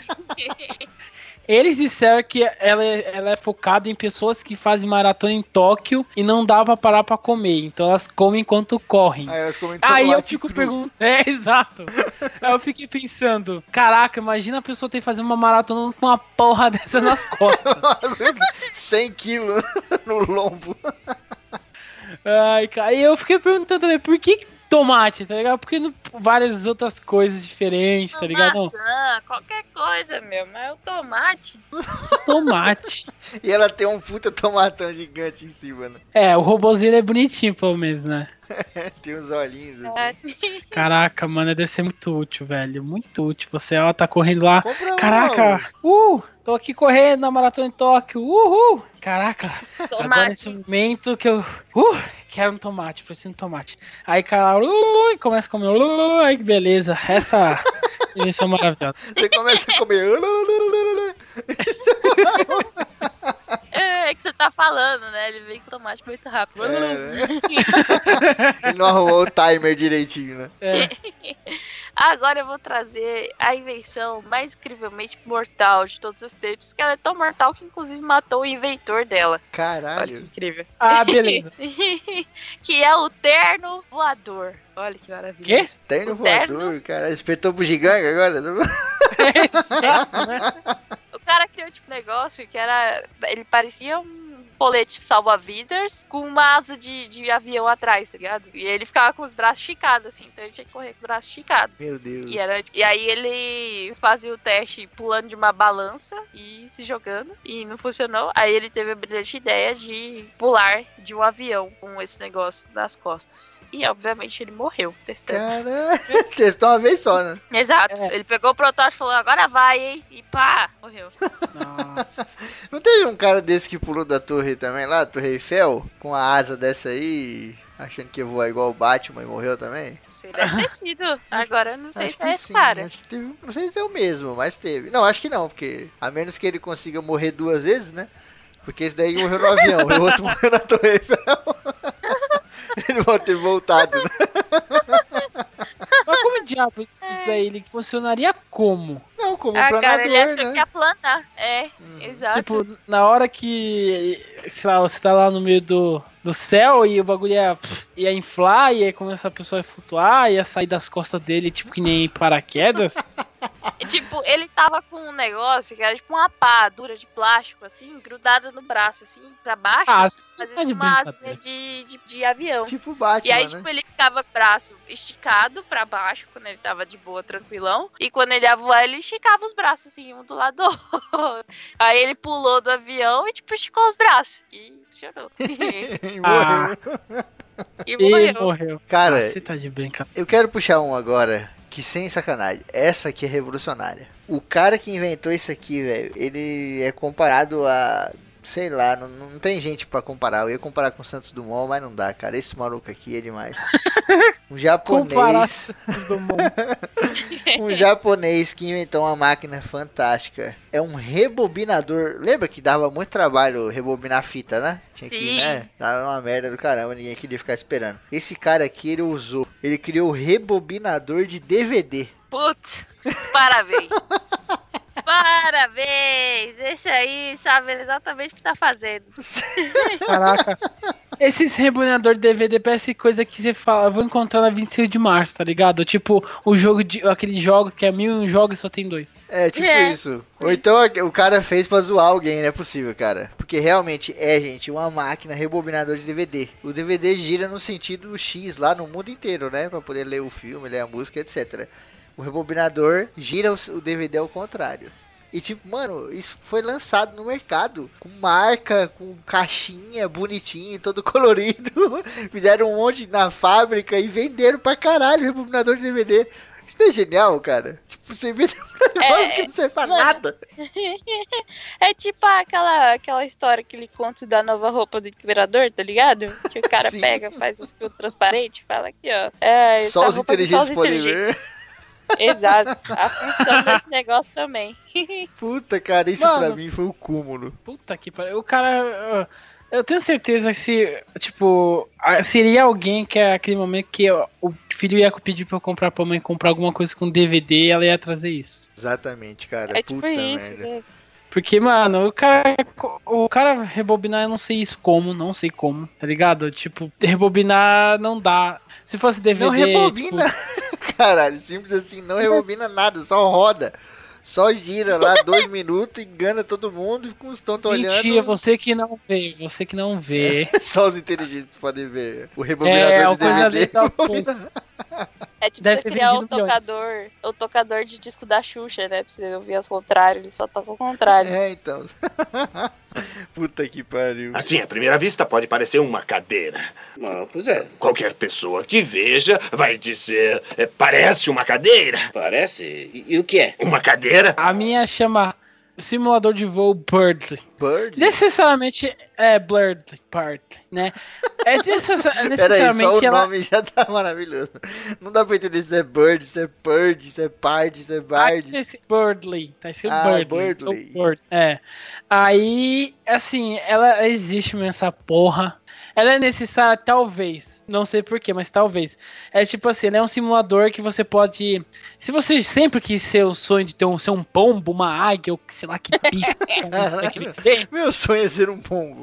Eles disseram que ela é, ela é focada em pessoas que fazem maratona em Tóquio e não dá pra parar pra comer. Então elas comem enquanto correm. Aí elas comem Aí eu tomate fico cru. perguntando. É, exato. Aí eu fiquei pensando: caraca, imagina a pessoa ter que fazer uma maratona com uma porra dessa nas costas. cem quilos no lombo. Ai, cara. E eu fiquei perguntando também: por que tomate, tá ligado? Porque não, várias outras coisas diferentes, tá ligado? Não, Maçã, qualquer coisa, meu, mas o tomate. tomate. E ela tem um puta tomatão gigante em cima, né? É, o robozinho é bonitinho, pelo menos, né? Tem uns olhinhos assim. É. Caraca, mano, deve ser muito útil, velho. Muito útil. Você, ela tá correndo lá. Compra um, Caraca, uh, tô aqui correndo na maratona em Tóquio. Uhul! Caraca, agora nesse Tomate. momento que eu. Uh, quero um tomate, preciso de um tomate. Aí, cara, uh, e começa a comer. Uh, ai, que beleza. Essa invenção maravilhosa. Você começa a comer. É, é que você tá falando, né? Ele vem com tomate muito rápido. É, né? Ele não arrumou o timer direitinho, né? É. Agora eu vou trazer a invenção mais incrivelmente mortal de todos os tempos, que ela é tão mortal que inclusive matou o inventor dela. Olha que Caralho. incrível. Ah, beleza. Que é o terno voador. Olha que maravilha. Quê? Terno O terno? voador, cara. Espetou bugiganga agora? Exato, né? O cara criou tipo um negócio que era. Ele parecia um colete salva-vidas com uma asa de, de avião atrás, tá ligado? E ele ficava com os braços esticados, assim, então ele tinha que correr com os braços esticados. Meu Deus. E, era, e aí ele fazia o teste pulando de uma balança e se jogando, e não funcionou. Aí ele teve a brilhante ideia de pular de um avião com esse negócio nas costas. E obviamente ele morreu testando. Cara, testou uma vez só, né? Exato. É. Ele pegou o protótipo e falou, agora vai, hein? E pá, morreu. Nossa. Não teve um cara desse que pulou da torre também lá, Torre Eiffel, com a asa dessa aí, achando que ia voar igual o Batman e morreu também? Não sei, deve ter tido. Agora eu não sei Acho se é que esse sim, cara. acho que teve, não sei se é o mesmo, mas teve. Não, acho que não, porque a menos que ele consiga morrer duas vezes, né? Porque esse daí morreu no avião, e o outro morreu na Torre Eiffel. Ele pode ter voltado, né? Mas como diabo isso daí? Ele funcionaria como? Não, como um Ah, planador, cara, ele achou né? que ia planar. É, Hum. exato. Tipo, na hora que, sei lá, você tá lá no meio do, do céu e o bagulho ia, ia inflar, e aí começa a pessoa a flutuar, ia sair das costas dele, tipo que nem paraquedas. E, tipo, ele tava com um negócio que era tipo uma pá dura de plástico, assim, grudada no braço, assim, pra baixo. Ah, você mas tá de uma brincadeira. asinha de, de, de avião. Tipo Batman, E aí, né? tipo, ele ficava com o braço esticado pra baixo, quando ele tava de boa, tranquilão. E quando ele ia voar, ele esticava os braços, assim, um do lado do outro. Aí ele pulou do avião e, tipo, esticou os braços. E chorou. E Ah. morreu. e E morreu. morreu. Cara, Ah, você tá de brincadeira. eu quero puxar um agora, que sem sacanagem, essa aqui é revolucionária. O cara que inventou isso aqui, velho, ele é comparado a... Sei lá, não, não tem gente pra comparar. Eu ia comparar com o Santos Dumont, mas não dá, cara. Esse maluco aqui é demais. Um japonês... Do mundo. um japonês que inventou uma máquina fantástica. É um rebobinador. Lembra que dava muito trabalho rebobinar fita, né? Tinha que, Sim. né? Dava uma merda do caramba, ninguém queria ficar esperando. Esse cara aqui, ele usou. Ele criou o rebobinador de D V D. Putz, parabéns. Parabéns. Esse aí sabe exatamente o que tá fazendo. Caraca. Esses rebobinador de D V D parece coisa que você fala, eu vou encontrar na vinte e seis de março, tá ligado? Tipo, o jogo de. Aquele jogo que é mil e um jogos e só tem dois. É, tipo É. isso. Ou então o cara fez pra zoar alguém, não é possível, cara. Porque realmente é, gente, uma máquina rebobinador de D V D. O D V D gira no sentido X lá no mundo inteiro, né? Pra poder ler o filme, ler a música, etcétera. O rebobinador gira o D V D ao contrário. E tipo, mano, isso foi lançado no mercado. Com marca, com caixinha, bonitinho, todo colorido. Fizeram um monte na fábrica e venderam pra caralho o rebobinador de D V D. Isso não é genial, cara? Tipo, você vê um negócio É, que não serve pra mano. nada. É tipo aquela, aquela história, aquele conto da nova roupa do Imperador, tá ligado? Que o cara Sim. pega, faz um filtro transparente e fala aqui, ó. É, Só essa os roupa de inteligentes só os podem inteligentes. Exato. A função desse negócio também. Puta, cara, isso Mano. pra mim foi o cúmulo. Puta que pariu. O cara. Eu tenho certeza que se. Tipo. Seria alguém que é aquele momento que o filho ia pedir pra eu comprar pra mãe comprar alguma coisa com D V D e ela ia trazer isso. Exatamente, cara. É tipo Puta isso, merda. né? Porque, mano, o cara. O cara rebobinar, eu não sei isso como, não sei como, tá ligado? Tipo, rebobinar não dá. Se fosse D V D. Não rebobina. tipo, Caralho, simples assim, não rebobina nada, só roda. Só gira lá dois minutos, engana todo mundo e com os tontos mentira, olhando. você que não vê, você que não vê. Só os inteligentes podem ver. O É, rebobinador o de coisa D V D. ali tá rebobina- É tipo Deve você ter criar o vendido milhões. tocador, o tocador de disco da Xuxa, né? Pra você ouvir ao contrário, ele só toca ao contrário. É, então. Puta que pariu. Assim, à primeira vista pode parecer uma cadeira. Ah, pois é. Qualquer pessoa que veja vai dizer, é, parece uma cadeira. Parece. E, e o que é? Uma cadeira? A minha chama simulador de voo Bird. Bird? Necessariamente é Blurred Part, né? É necessa- Pera aí, necessariamente só o ela. nome já tá maravilhoso. Não dá pra entender se é Bird, se é Bird, se é Pard, se é Bard. Aqui é esse Birdly, tá escrito Ah, Birdly. Birdly. então Bird, é. Aí, assim, ela existe mesmo essa porra. Ela é necessária, talvez. Não sei porquê, mas talvez. É tipo assim, ela é um simulador que você pode. Se você sempre quis ser o sonho de ter um, ser um pombo, uma águia, ou sei lá que bicho você queria ser, Meu sonho é ser um pombo.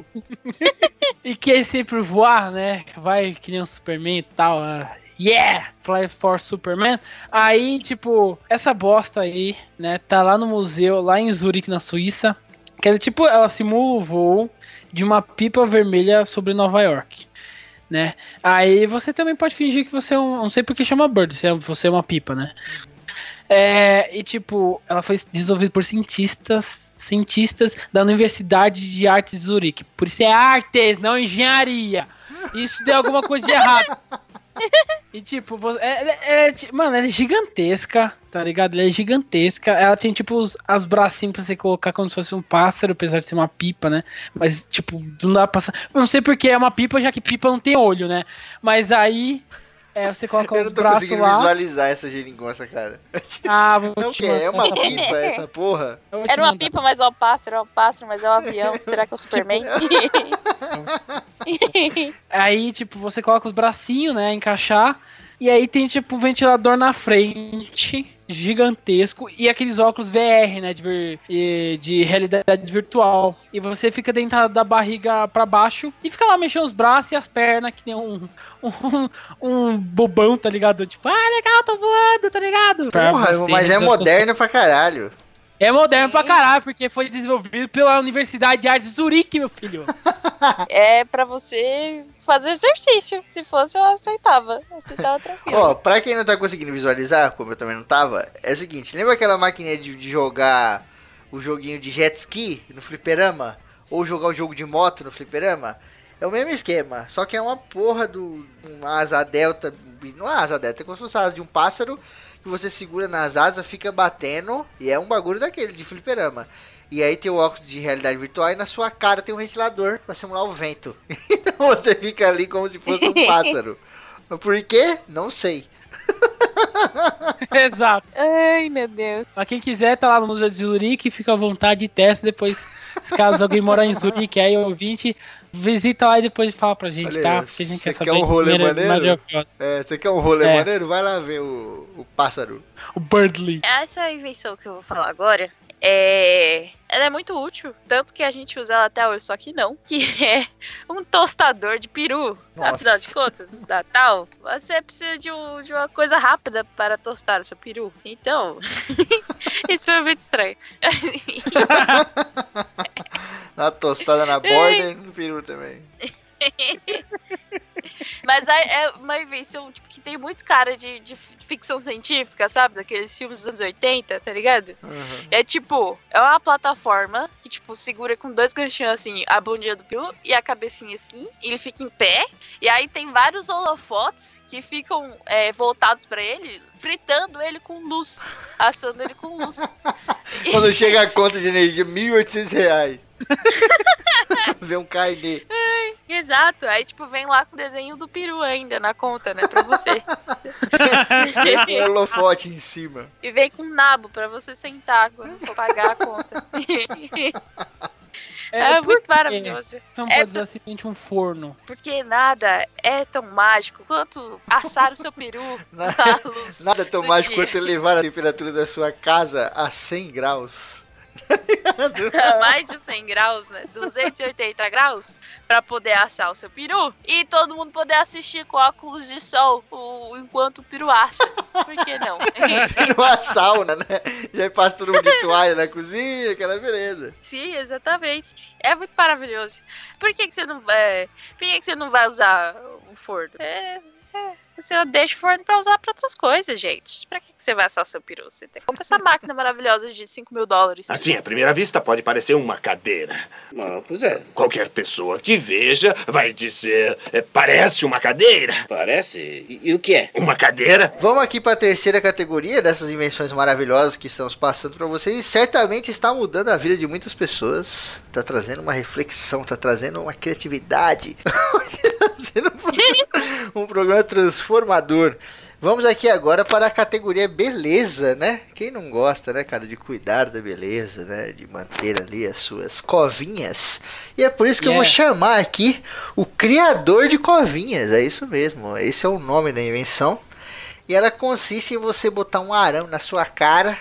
e quer sempre voar, né? Vai que nem um Superman e tal. ah, Yeah! Fly for Superman. Aí, tipo, essa bosta aí, né? Tá lá no museu, lá em Zurique, na Suíça. Que é tipo, ela simula o voo de uma pipa vermelha sobre Nova York, né? Aí você também pode fingir que você é um... Não sei por que chama Bird, se você é uma pipa, né? É, e tipo, ela foi desenvolvida por cientistas cientistas da Universidade de Artes de Zurique. Por isso é artes, não engenharia. Isso deu alguma coisa de errado. E tipo, é, é, é, mano, ela é gigantesca, tá ligado? Ela é gigantesca. Ela tem tipo os as bracinhos pra você colocar como se fosse um pássaro, apesar de ser uma pipa, né? Mas tipo, não dá pra passar. Eu não sei porque é uma pipa, já que pipa não tem olho, né? Mas aí é, você coloca os braços lá. Eu não tô conseguindo visualizar essa geringonça, cara. Ah, vou não, te que é uma pipa essa porra? Era uma pipa, mas é um pássaro, é um pássaro, mas é um avião. Será que é o Superman? Aí, tipo, você coloca os bracinhos, né, encaixar, e aí tem, tipo, um ventilador na frente, gigantesco, e aqueles óculos V R, né, de, vir, de realidade virtual. E você fica dentro da barriga pra baixo e fica lá mexendo os braços e as pernas, que nem um, um, um bobão, tá ligado? Tipo, ah, legal, tô voando, tá ligado? Porra, mas é moderno pra caralho. É moderno pra caralho, porque foi desenvolvido pela Universidade de Artes de Zurique, meu filho. É pra você fazer exercício. Se fosse, eu aceitava. Você tava tranquilo. Ó, pra quem não tá conseguindo visualizar, como eu também não tava, é o seguinte, lembra aquela maquininha de, de jogar o joguinho de jet ski no fliperama? Ou jogar o jogo de moto no fliperama? É o mesmo esquema, só que é uma porra do uma asa delta, não é asa delta, é como se fosse a asa de um pássaro, que você segura nas asas, fica batendo, e é um bagulho daquele, de fliperama. E aí tem o óculos de realidade virtual e na sua cara tem um ventilador pra simular o vento. Então você fica ali como se fosse um pássaro. Por quê? Não sei. Exato. Ai, meu Deus. Mas quem quiser tá lá no Museu de Zurique, fica à vontade e testa depois. Se caso alguém morar em Zurique, aí ouvinte, visita lá e depois fala pra gente, olha, tá? Porque a gente quer saber quer um rolê maneiro? É, você quer um rolê é. maneiro? Vai lá ver o, o pássaro. O Birdly. Essa invenção que eu vou falar agora é... ela é muito útil, tanto que a gente usa ela até hoje, só que não, que é um tostador de peru. Nossa. Afinal de contas, da tal, você precisa de, um, de uma coisa rápida para tostar o seu peru. Então, isso foi muito estranho. Uma tostada na borda e no peru também. Mas é uma invenção tipo, que tem muito cara de, de ficção científica, sabe? Daqueles filmes dos anos oitenta, tá ligado? Uhum. É tipo, é uma plataforma que tipo, segura com dois ganchinhos assim, a bundinha do peru e a cabecinha assim, e ele fica em pé, e aí tem vários holofotes que ficam é, voltados pra ele, fritando ele com luz, assando ele com luz. Quando chega a conta de energia, mil e oitocentos reais. Vê um carnê. Exato, aí tipo vem lá com o desenho do peru ainda na conta, né, pra você. Vem com um holofote em cima. E vem com um nabo pra você sentar quando for pagar a conta. É, é muito maravilhoso. Não é pode usar simplesmente um forno. Porque nada é tão mágico quanto assar o seu peru na luz. Nada é tão mágico quanto elevar a temperatura da sua casa a cem graus. Mais de cem graus, né? duzentos e oitenta graus pra poder assar o seu peru e todo mundo poder assistir com óculos de sol o, enquanto o peru assa. Por que não? Numa sauna, né? E aí passa todo mundo de toalha na cozinha, aquela beleza. Sim, exatamente. É muito maravilhoso. Por que, que você não é, por que, que você não vai usar o forno? É, é. Você deixa o forno pra usar pra outras coisas, gente. Pra que você vai assar seu peru? Você tem que comprar essa máquina maravilhosa de cinco mil dólares. Assim, à primeira vista, pode parecer uma cadeira. Não, pois é. Qualquer pessoa que veja vai dizer, é, parece uma cadeira. Parece? E, e o que é? Uma cadeira? Vamos aqui pra terceira categoria dessas invenções maravilhosas que estamos passando pra vocês. E certamente está mudando a vida de muitas pessoas. Tá trazendo uma reflexão, tá trazendo uma criatividade. Tá trazendo um programa, um programa transformador. Vamos aqui agora para a categoria beleza, né? Quem não gosta, né, cara, de cuidar da beleza, né? De manter ali as suas covinhas. E é por isso que yeah. eu vou chamar aqui o criador de covinhas. É isso mesmo, esse é o nome da invenção. E ela consiste em você botar um arame na sua cara.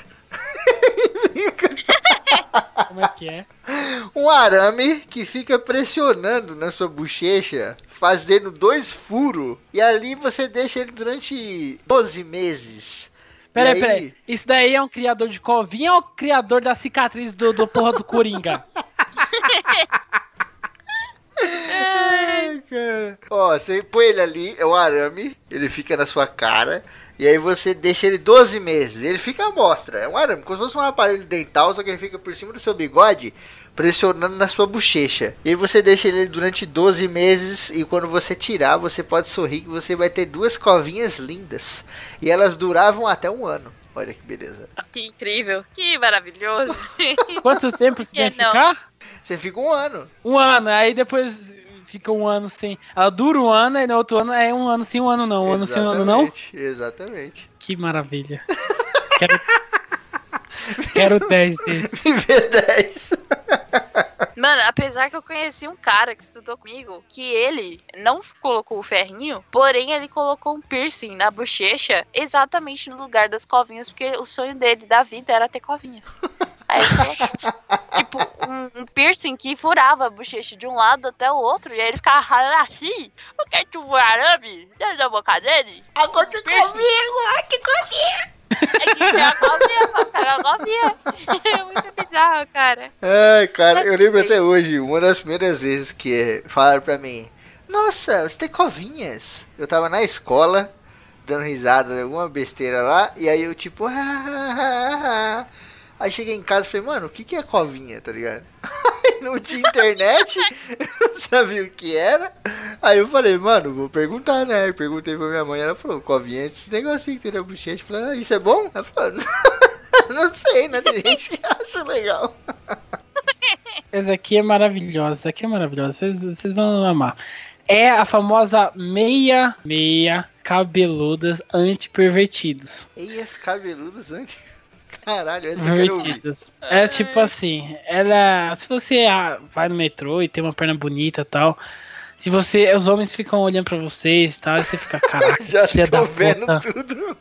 Como é que é? Um arame que fica pressionando na sua bochecha, fazendo dois furos, e ali você deixa ele durante doze meses. Peraí, aí... peraí. Isso daí é um criador de covinha ou o criador da cicatriz do, do porra do Coringa? Ai, cara. Ó, você põe ele ali, é um arame, ele fica na sua cara, e aí você deixa ele doze meses, ele fica à mostra. É um arame, como se fosse um aparelho dental, só que ele fica por cima do seu bigode, pressionando na sua bochecha. E aí você deixa ele durante doze meses, e quando você tirar, você pode sorrir que você vai ter duas covinhas lindas. E elas duravam até um ano. Olha que beleza. Que incrível, que maravilhoso. Quanto tempo você tem que ficar? Você fica um ano. Um ano, aí depois fica um ano sem. Ela dura um ano, e no outro ano é um ano sim, um ano não. Um ano sim, um ano não. Exatamente. Que maravilha. Quero, Quero dez desses. Viver dez. Mano, apesar que eu conheci um cara que estudou comigo, que ele não colocou o ferrinho, porém ele colocou um piercing na bochecha exatamente no lugar das covinhas, porque o sonho dele da vida era ter covinhas. Aí ele colocou, tipo, um, um piercing que furava a bochecha de um lado até o outro, e aí ele ficava ralando assim, o que é tu um arame dentro da boca dele? Agora te comigo, agora te comigo. É que é a covinha, pra pegar a covinha. É muito bizarro, cara. Ai, cara, eu lembro até hoje, uma das primeiras vezes que falaram pra mim: nossa, você tem covinhas. Eu tava na escola, dando risada de alguma besteira lá, e aí eu tipo, ah, ah, ah, ah. Aí cheguei em casa e falei, mano, o que que é covinha, tá ligado? Não tinha internet, eu não sabia o que era. Aí eu falei, mano, vou perguntar, né? Eu perguntei pra minha mãe, ela falou, covinha é esse negocinho que tem na bochecha. Eu falei, ah, isso é bom? Ela falou, não sei, né? Tem gente que acha legal. Essa aqui é maravilhosa, essa aqui é maravilhosa, vocês, vocês vão amar. É a famosa meia, meia cabeludas anti-pervertidos. Eias cabeludas anti... Caralho, essa eu quero ouvir. É tipo assim, ela, se você ah, vai no metrô e tem uma perna bonita e tal, se você, os homens ficam olhando pra vocês e tal, e você fica, caraca, já filha tô da vendo puta. tudo.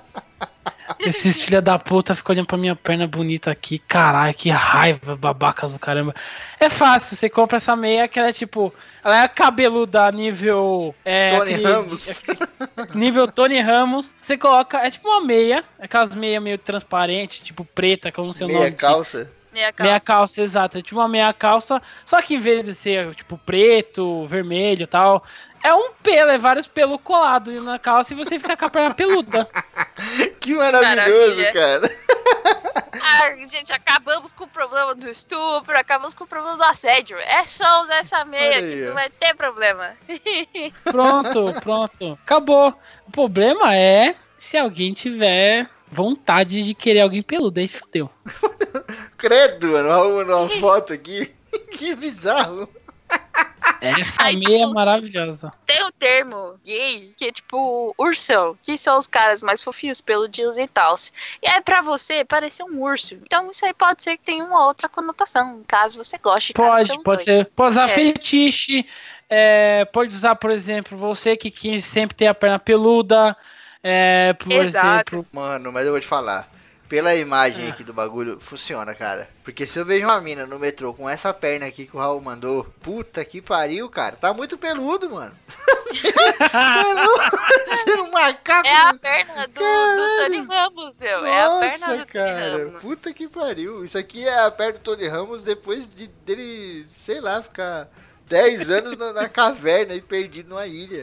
Esses filha da puta ficam olhando pra minha perna bonita aqui, caralho, que raiva, babacas do caramba. É fácil, você compra essa meia que ela é tipo, ela é cabeluda nível... É, Tony aquele, Ramos. Aquele, nível Tony Ramos. Você coloca, é tipo uma meia, aquelas meia meio transparente, tipo preta, que eu não sei o nome. Meia calça? Meia calça. Meia calça, exato. É tipo uma meia calça, só que em vez de ser tipo preto, vermelho e tal, é um pelo, é vários pelos colados na calça e você fica com a perna peluda. Que maravilhoso, Maravilha. cara. Ah, gente, acabamos com o problema do estupro, acabamos com o problema do assédio. É só usar essa meia Olha aí, que ó. não vai ter problema. Pronto, pronto. Acabou. O problema é se alguém tiver vontade de querer alguém peludo, aí fodeu. Credo, mano. Olha mandou uma foto aqui. Que bizarro. Essa Ai, meia tipo, é maravilhosa. Tem o termo gay, que é tipo ursão, que são os caras mais fofinhos, peludinhos e tal. E aí pra você parecer um urso. Então isso aí pode ser que tenha uma outra conotação, caso você goste de caras Pode, pode peludões. ser. Pode usar É. fetiche. é, pode usar, por exemplo, você que quis sempre ter a perna peluda. É, por Exato. exemplo. Mano, mas eu vou te falar. Pela imagem aqui do bagulho, funciona, cara. Porque se eu vejo uma mina no metrô com essa perna aqui que o Raul mandou, puta que pariu, cara. Tá muito peludo, mano. Você não, você não macaco. É a perna do, do Caralho. Tony Ramos, meu. É a perna Nossa, do cara. Tony Ramos. Puta que pariu. Isso aqui é a perna do Tony Ramos depois de, dele, sei lá, ficar dez anos na, na caverna e perdido numa ilha.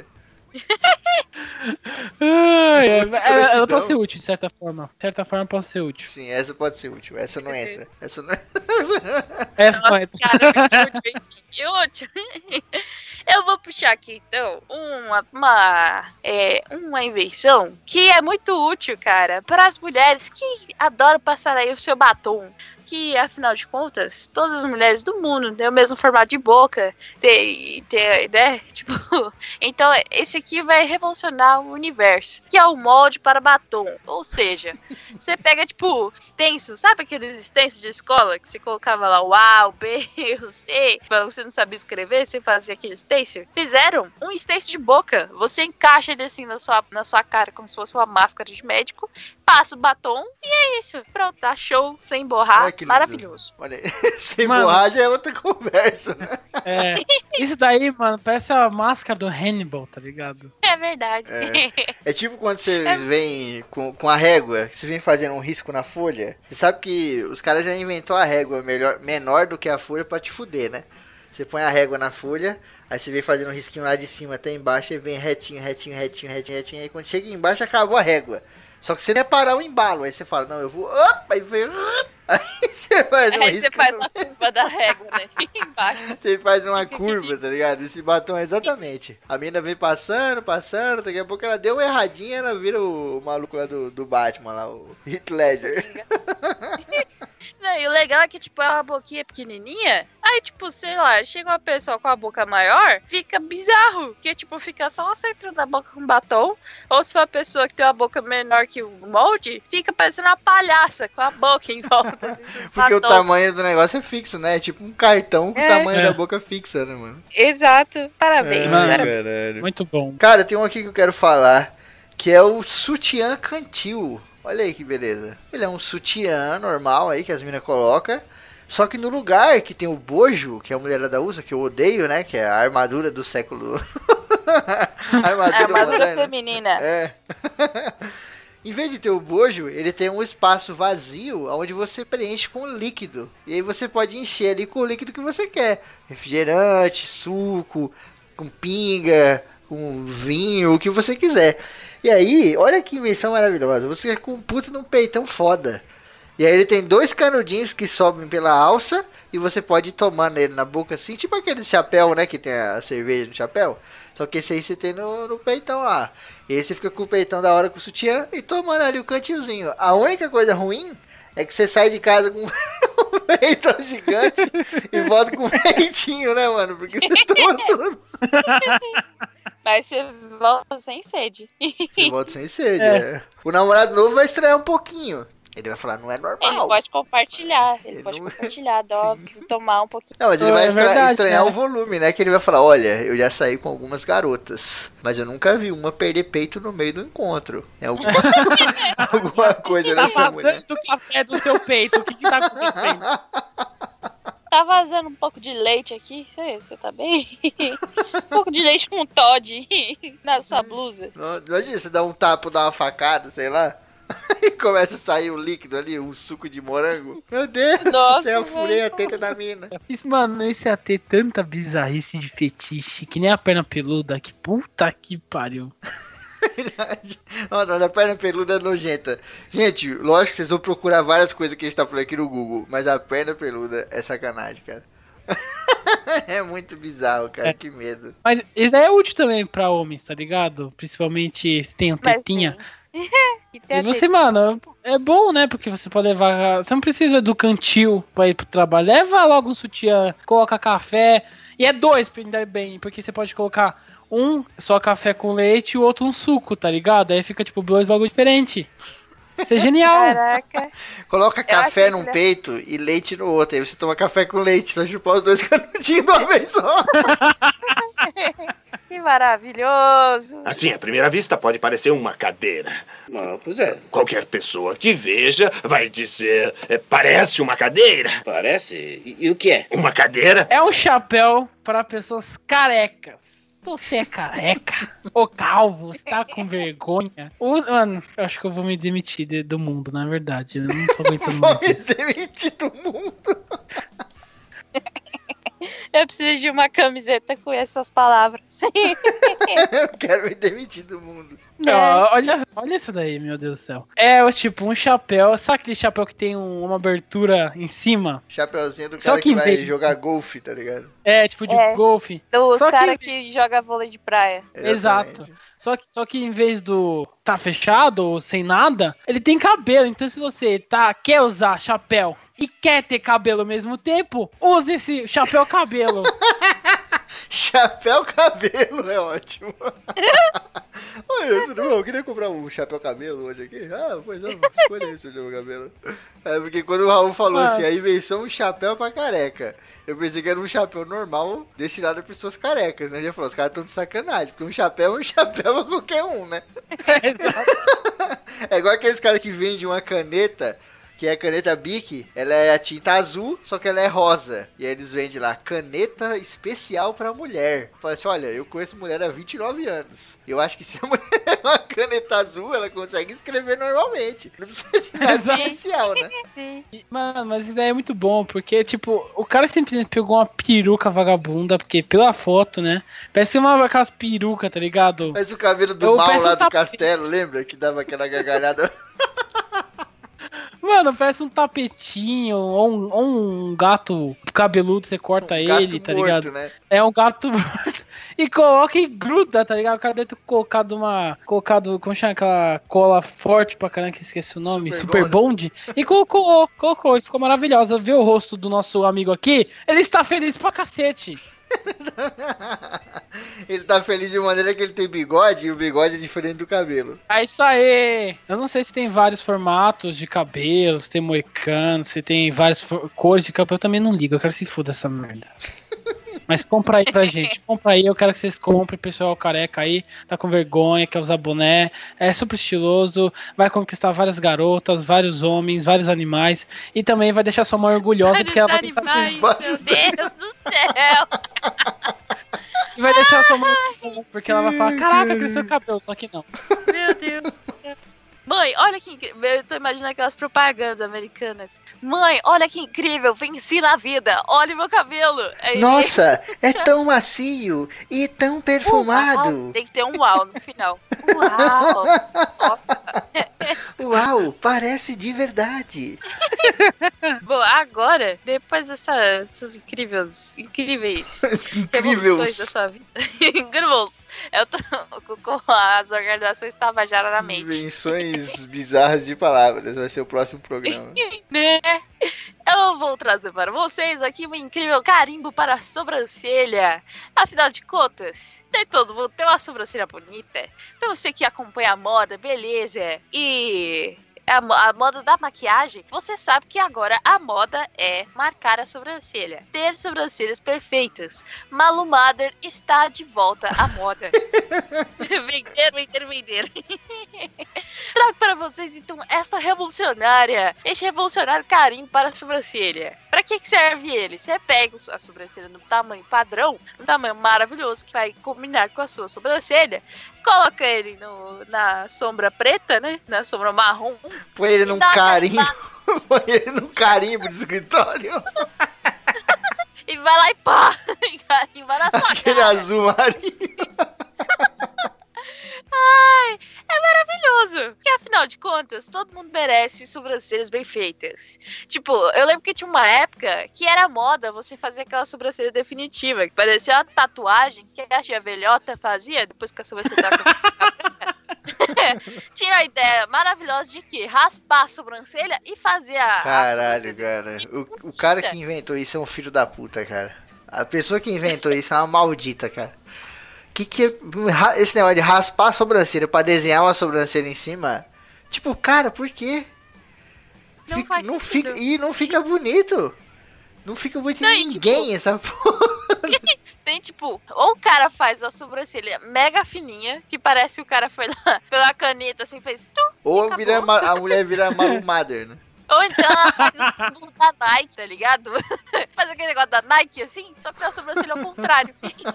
Ai, é, Muito ela, ela escrotidão. pode ser útil, de certa forma. De certa forma, pode ser útil. Sim, essa pode ser útil. Essa não entra. Essa não Essa não é. Cara, que útil, hein? Que útil. Eu vou puxar aqui, então, uma, uma, é, uma invenção que é muito útil, cara, para as mulheres que adoram passar aí o seu batom. Que, afinal de contas, todas as mulheres do mundo têm o mesmo formato de boca, tem, tem, né? Tipo, então, esse aqui vai revolucionar o universo, que é o molde para batom. Ou seja, você pega, tipo, stencil, sabe aqueles stencils de escola que você colocava lá o A, o B, o C, pra você não sabia escrever, você fazia aquele stencil? Fizeram um stencil de boca. Você encaixa ele assim na sua, na sua cara, como se fosse uma máscara de médico, passa o batom e é isso. Pronto, tá show, sem borrar. Olha que lindo. Maravilhoso. Olha, sem Mano. borracha é outra conversa, né? É, isso daí, mano, parece a máscara do Hannibal, tá ligado? É verdade. É. É tipo quando você É. vem com, com a régua, que você vem fazendo um risco na folha. Você sabe que os caras já inventou a régua melhor, menor do que a folha pra te fuder, né? Você põe a régua na folha, aí você vem fazendo um risquinho lá de cima até embaixo, e vem retinho, retinho, retinho, retinho, retinho, aí quando chega embaixo acabou a régua. Só que você não é parar o embalo, aí você fala, não, eu vou, opa, aí vem, aí você faz um Aí risco. você faz uma curva da régua, né? Embaixo. Você faz uma curva, tá ligado? Esse batom é exatamente. A mina vem passando, passando, daqui a pouco ela deu uma erradinha, ela vira o, o maluco lá do, do Batman, lá, o Heath Ledger. Não, e o legal é que, tipo, é uma boquinha pequenininha, aí, tipo, sei lá, chega uma pessoa com a boca maior, fica bizarro, porque, tipo, fica só o centro da boca com batom, ou se for uma pessoa que tem uma boca menor que o molde, fica parecendo uma palhaça com a boca em volta, assim, com Porque o batom. tamanho do negócio é fixo, né? É tipo um cartão com o É. tamanho É. da boca fixa, né, mano? Exato, parabéns. Ah, parabéns. caralho. Muito bom. Cara, tem um aqui que eu quero falar, que é o sutiã cantil. Olha aí que beleza. Ele é um sutiã normal aí que as minas colocam. Só que no lugar que tem o bojo, que a mulherada usa, que eu odeio, né? Que é a armadura do século. a armadura, Armadura moderna. feminina. É. Em vez de ter o bojo, ele tem um espaço vazio onde você preenche com líquido. E aí você pode encher ali com o líquido que você quer. Refrigerante, suco, com pinga, com vinho, o que você quiser. E aí, olha que invenção maravilhosa. Você é com um puto num peitão foda. E aí ele tem dois canudinhos que sobem pela alça e você pode ir tomando ele na boca assim, tipo aquele chapéu, né, que tem a cerveja no chapéu. Só que esse aí você tem no, no peitão lá. E aí você fica com o peitão da hora com o sutiã e tomando ali o cantilzinho. A única coisa ruim é que você sai de casa com um peitão gigante e volta com um peitinho, né, mano? Porque você toma tudo. Mas você volta sem sede. Você volta sem sede, É. é. O namorado novo vai estranhar um pouquinho. Ele vai falar, não é normal. Ele pode compartilhar, ele, Ele pode não- compartilhar, dó, tomar um pouquinho. Não, mas ele É vai estra- verdade, estranhar né? o volume, né? Que ele vai falar, olha, eu já saí com algumas garotas, mas eu nunca vi uma perder peito no meio do encontro. É alguma, alguma coisa Tá nessa mulher. vazando o café do seu peito. O que que tá acontecendo? Tá vazando um pouco de leite aqui, você, você tá bem? um pouco de leite com Todd na sua blusa. Não, imagina, você dá um tapa, dá uma facada, sei lá, e começa a sair o líquido ali, o suco de morango. Meu Deus Nossa, do céu, velho. furei a teta da mina. Isso, mano, isso ia ter tanta bizarrice de fetiche, que nem a perna peluda, que puta que pariu. Verdade. Nossa, mas a perna peluda é nojenta. Gente, lógico que vocês vão procurar várias coisas que a gente tá falando aqui no Google, mas a perna peluda é sacanagem, cara. É muito bizarro, cara, É. que medo. Mas isso aí é útil também pra homens, tá ligado? Principalmente se tem um Mas tetinha. sim. E tem E a você, tetinha. mano, é bom, né? Porque você pode levar. Você não precisa do cantil pra ir pro trabalho. Leva logo um sutiã, coloca café. E é dois pra ainda bem, porque você pode colocar um só café com leite e o outro um suco, tá ligado? Aí fica tipo dois bagulho diferente. Isso é genial. Caraca. Coloca Eu café achei num que ele- peito e leite no outro. Aí você toma café com leite, só chupar os dois canudinhos de uma vez só. Que maravilhoso. Assim, à primeira vista, pode parecer uma cadeira. Ah, pois é. Qualquer pessoa que veja vai dizer: é, parece uma cadeira. Parece. E, e o que é? Uma cadeira? É um chapéu para pessoas carecas. Você é careca? Ô calvo, você tá com vergonha? O- Mano, eu acho que eu vou me demitir de- do mundo, na verdade. Eu não tô aguentando Vou mais me isso. demitir do mundo. Eu preciso de uma camiseta com essas palavras. Eu quero me demitir do mundo. Ó, olha, olha isso daí, meu Deus do céu. É o tipo um chapéu. Sabe aquele chapéu que tem um- uma abertura em cima? Chapeuzinho do Só cara que que, em vai vez- jogar golfe, tá ligado? É, tipo de É. golfe. Dos Só que- caras que jogam vôlei de praia. Exato. Exatamente. Só que, só que em vez do tá fechado ou sem nada, ele tem cabelo. Então se você tá quer usar chapéu e quer ter cabelo ao mesmo tempo, use esse chapéu cabelo. Chapéu cabelo é ótimo. Oi, tudo bom? Eu queria comprar um chapéu cabelo hoje aqui. Ah, pois é, escolha esse chapéu cabelo. É porque quando o Raul falou Ah. assim, a invenção um chapéu pra careca. Eu pensei que era um chapéu normal destinado a pessoas carecas, né? Ele falou, os caras estão de sacanagem, porque um chapéu é um chapéu pra qualquer um, né? Exato. É igual aqueles caras que vendem uma caneta Que é a caneta Bic, ela é a tinta azul, só que ela é rosa. E aí eles vendem lá, caneta especial pra mulher. Fala assim, olha, eu conheço mulher há vinte e nove anos. Eu acho que se a mulher é uma caneta azul, ela consegue escrever normalmente. Não precisa de nada especial, né? E, Mano, mas isso daí é muito bom, porque, tipo, o cara simplesmente pegou uma peruca vagabunda, porque pela foto, né? Parece uma aquelas perucas, tá ligado? Mas o cabelo do Eu mal peço lá um do tapete. castelo, lembra? Que dava aquela gargalhada. Mano, parece um tapetinho, ou um, ou um gato cabeludo, você corta ele, Gato tá morto, ligado? né? É um gato morto. E coloca e gruda, tá ligado? O cara deve ter colocado uma. Colocado, como chama aquela cola forte pra caramba, que esqueci o nome, Super Super Bond. E colocou, colocou, e ficou maravilhosa. Vê o rosto do nosso amigo aqui, ele está feliz pra cacete. Ele tá feliz de maneira que ele tem bigode e o bigode é diferente do cabelo. É isso aí! Eu não sei se tem vários formatos de cabelo, se tem moicano, se tem várias for- cores de cabelo, eu também não ligo, eu quero se foda essa merda. Mas compra aí pra gente, compra aí, eu quero que vocês comprem, pessoal careca aí, tá com vergonha, quer usar boné, é super estiloso, vai conquistar várias garotas, vários homens, vários animais, e também vai deixar sua mãe orgulhosa, porque ela vai pensar que animais, vários meu Deus do céu. e vai deixar sua mãe orgulhosa, porque ela vai falar, caraca, cresceu o cabelo, só que não. Meu Deus do céu. Mãe, olha que incrível. Eu tô imaginando aquelas propagandas americanas. Mãe, olha que incrível. Venci na vida. Olha meu cabelo. Aí, Nossa, é tão macio e tão uau, perfumado. tem que ter um uau no final. Uau. Uau, parece de verdade. Bom, agora, depois dessa- dessas incríveis, incríveis revoluções da Incríveis. sua vida. Incríveis. Eu tô com as organizações Tabajara na mente. Invenções bizarras de palavras. Vai ser o próximo programa. Né? Eu vou trazer para vocês aqui um incrível carimbo para a sobrancelha. Afinal de contas, nem todo mundo tem uma sobrancelha bonita. Então você que acompanha a moda, beleza, e a, mo- a moda da maquiagem, você sabe que agora a moda é marcar a sobrancelha. Ter sobrancelhas perfeitas. Malu Mader está de volta à moda. Vender, vender, vender. Trago para vocês então essa revolucionária, este revolucionário carimbo para a sobrancelha. Para que que serve ele? Você pega a sobrancelha no tamanho padrão, um tamanho maravilhoso que vai combinar com a sua sobrancelha, coloca ele no, na sombra preta, né? Na sombra marrom. Põe ele E num dá carimbo. Põe ele num carimbo de escritório. E vai lá e pá! E carimba na sua Aquele cara. azul marinho. Ai, é maravilhoso. Porque afinal de contas, todo mundo merece sobrancelhas bem feitas. Tipo, eu lembro que tinha uma época que era moda você fazer aquela sobrancelha definitiva, que parecia uma tatuagem que a tia velhota fazia depois que a sobrancelha tava Tinha a ideia maravilhosa de que raspar a sobrancelha e fazer a. Caralho, a cara. O, o cara que inventou isso é um filho da puta, cara. A pessoa que inventou isso é uma maldita, cara. Que que é esse negócio de raspar a sobrancelha pra desenhar uma sobrancelha em cima? Tipo, cara, por quê? Não Fica- faz não sentido. fica, e não fica bonito. Não fica bonito Não, em e, ninguém tipo, essa porra. Tem tipo, ou o cara faz a sobrancelha mega fininha, que parece que o cara foi lá pela caneta assim, fez tum, Ou acabou. vira, ma- a mulher vira Malu Mader, né? ou então ela faz o símbolo da Nike, tá ligado? Faz aquele negócio da Nike assim, só que na sobrancelha ao contrário.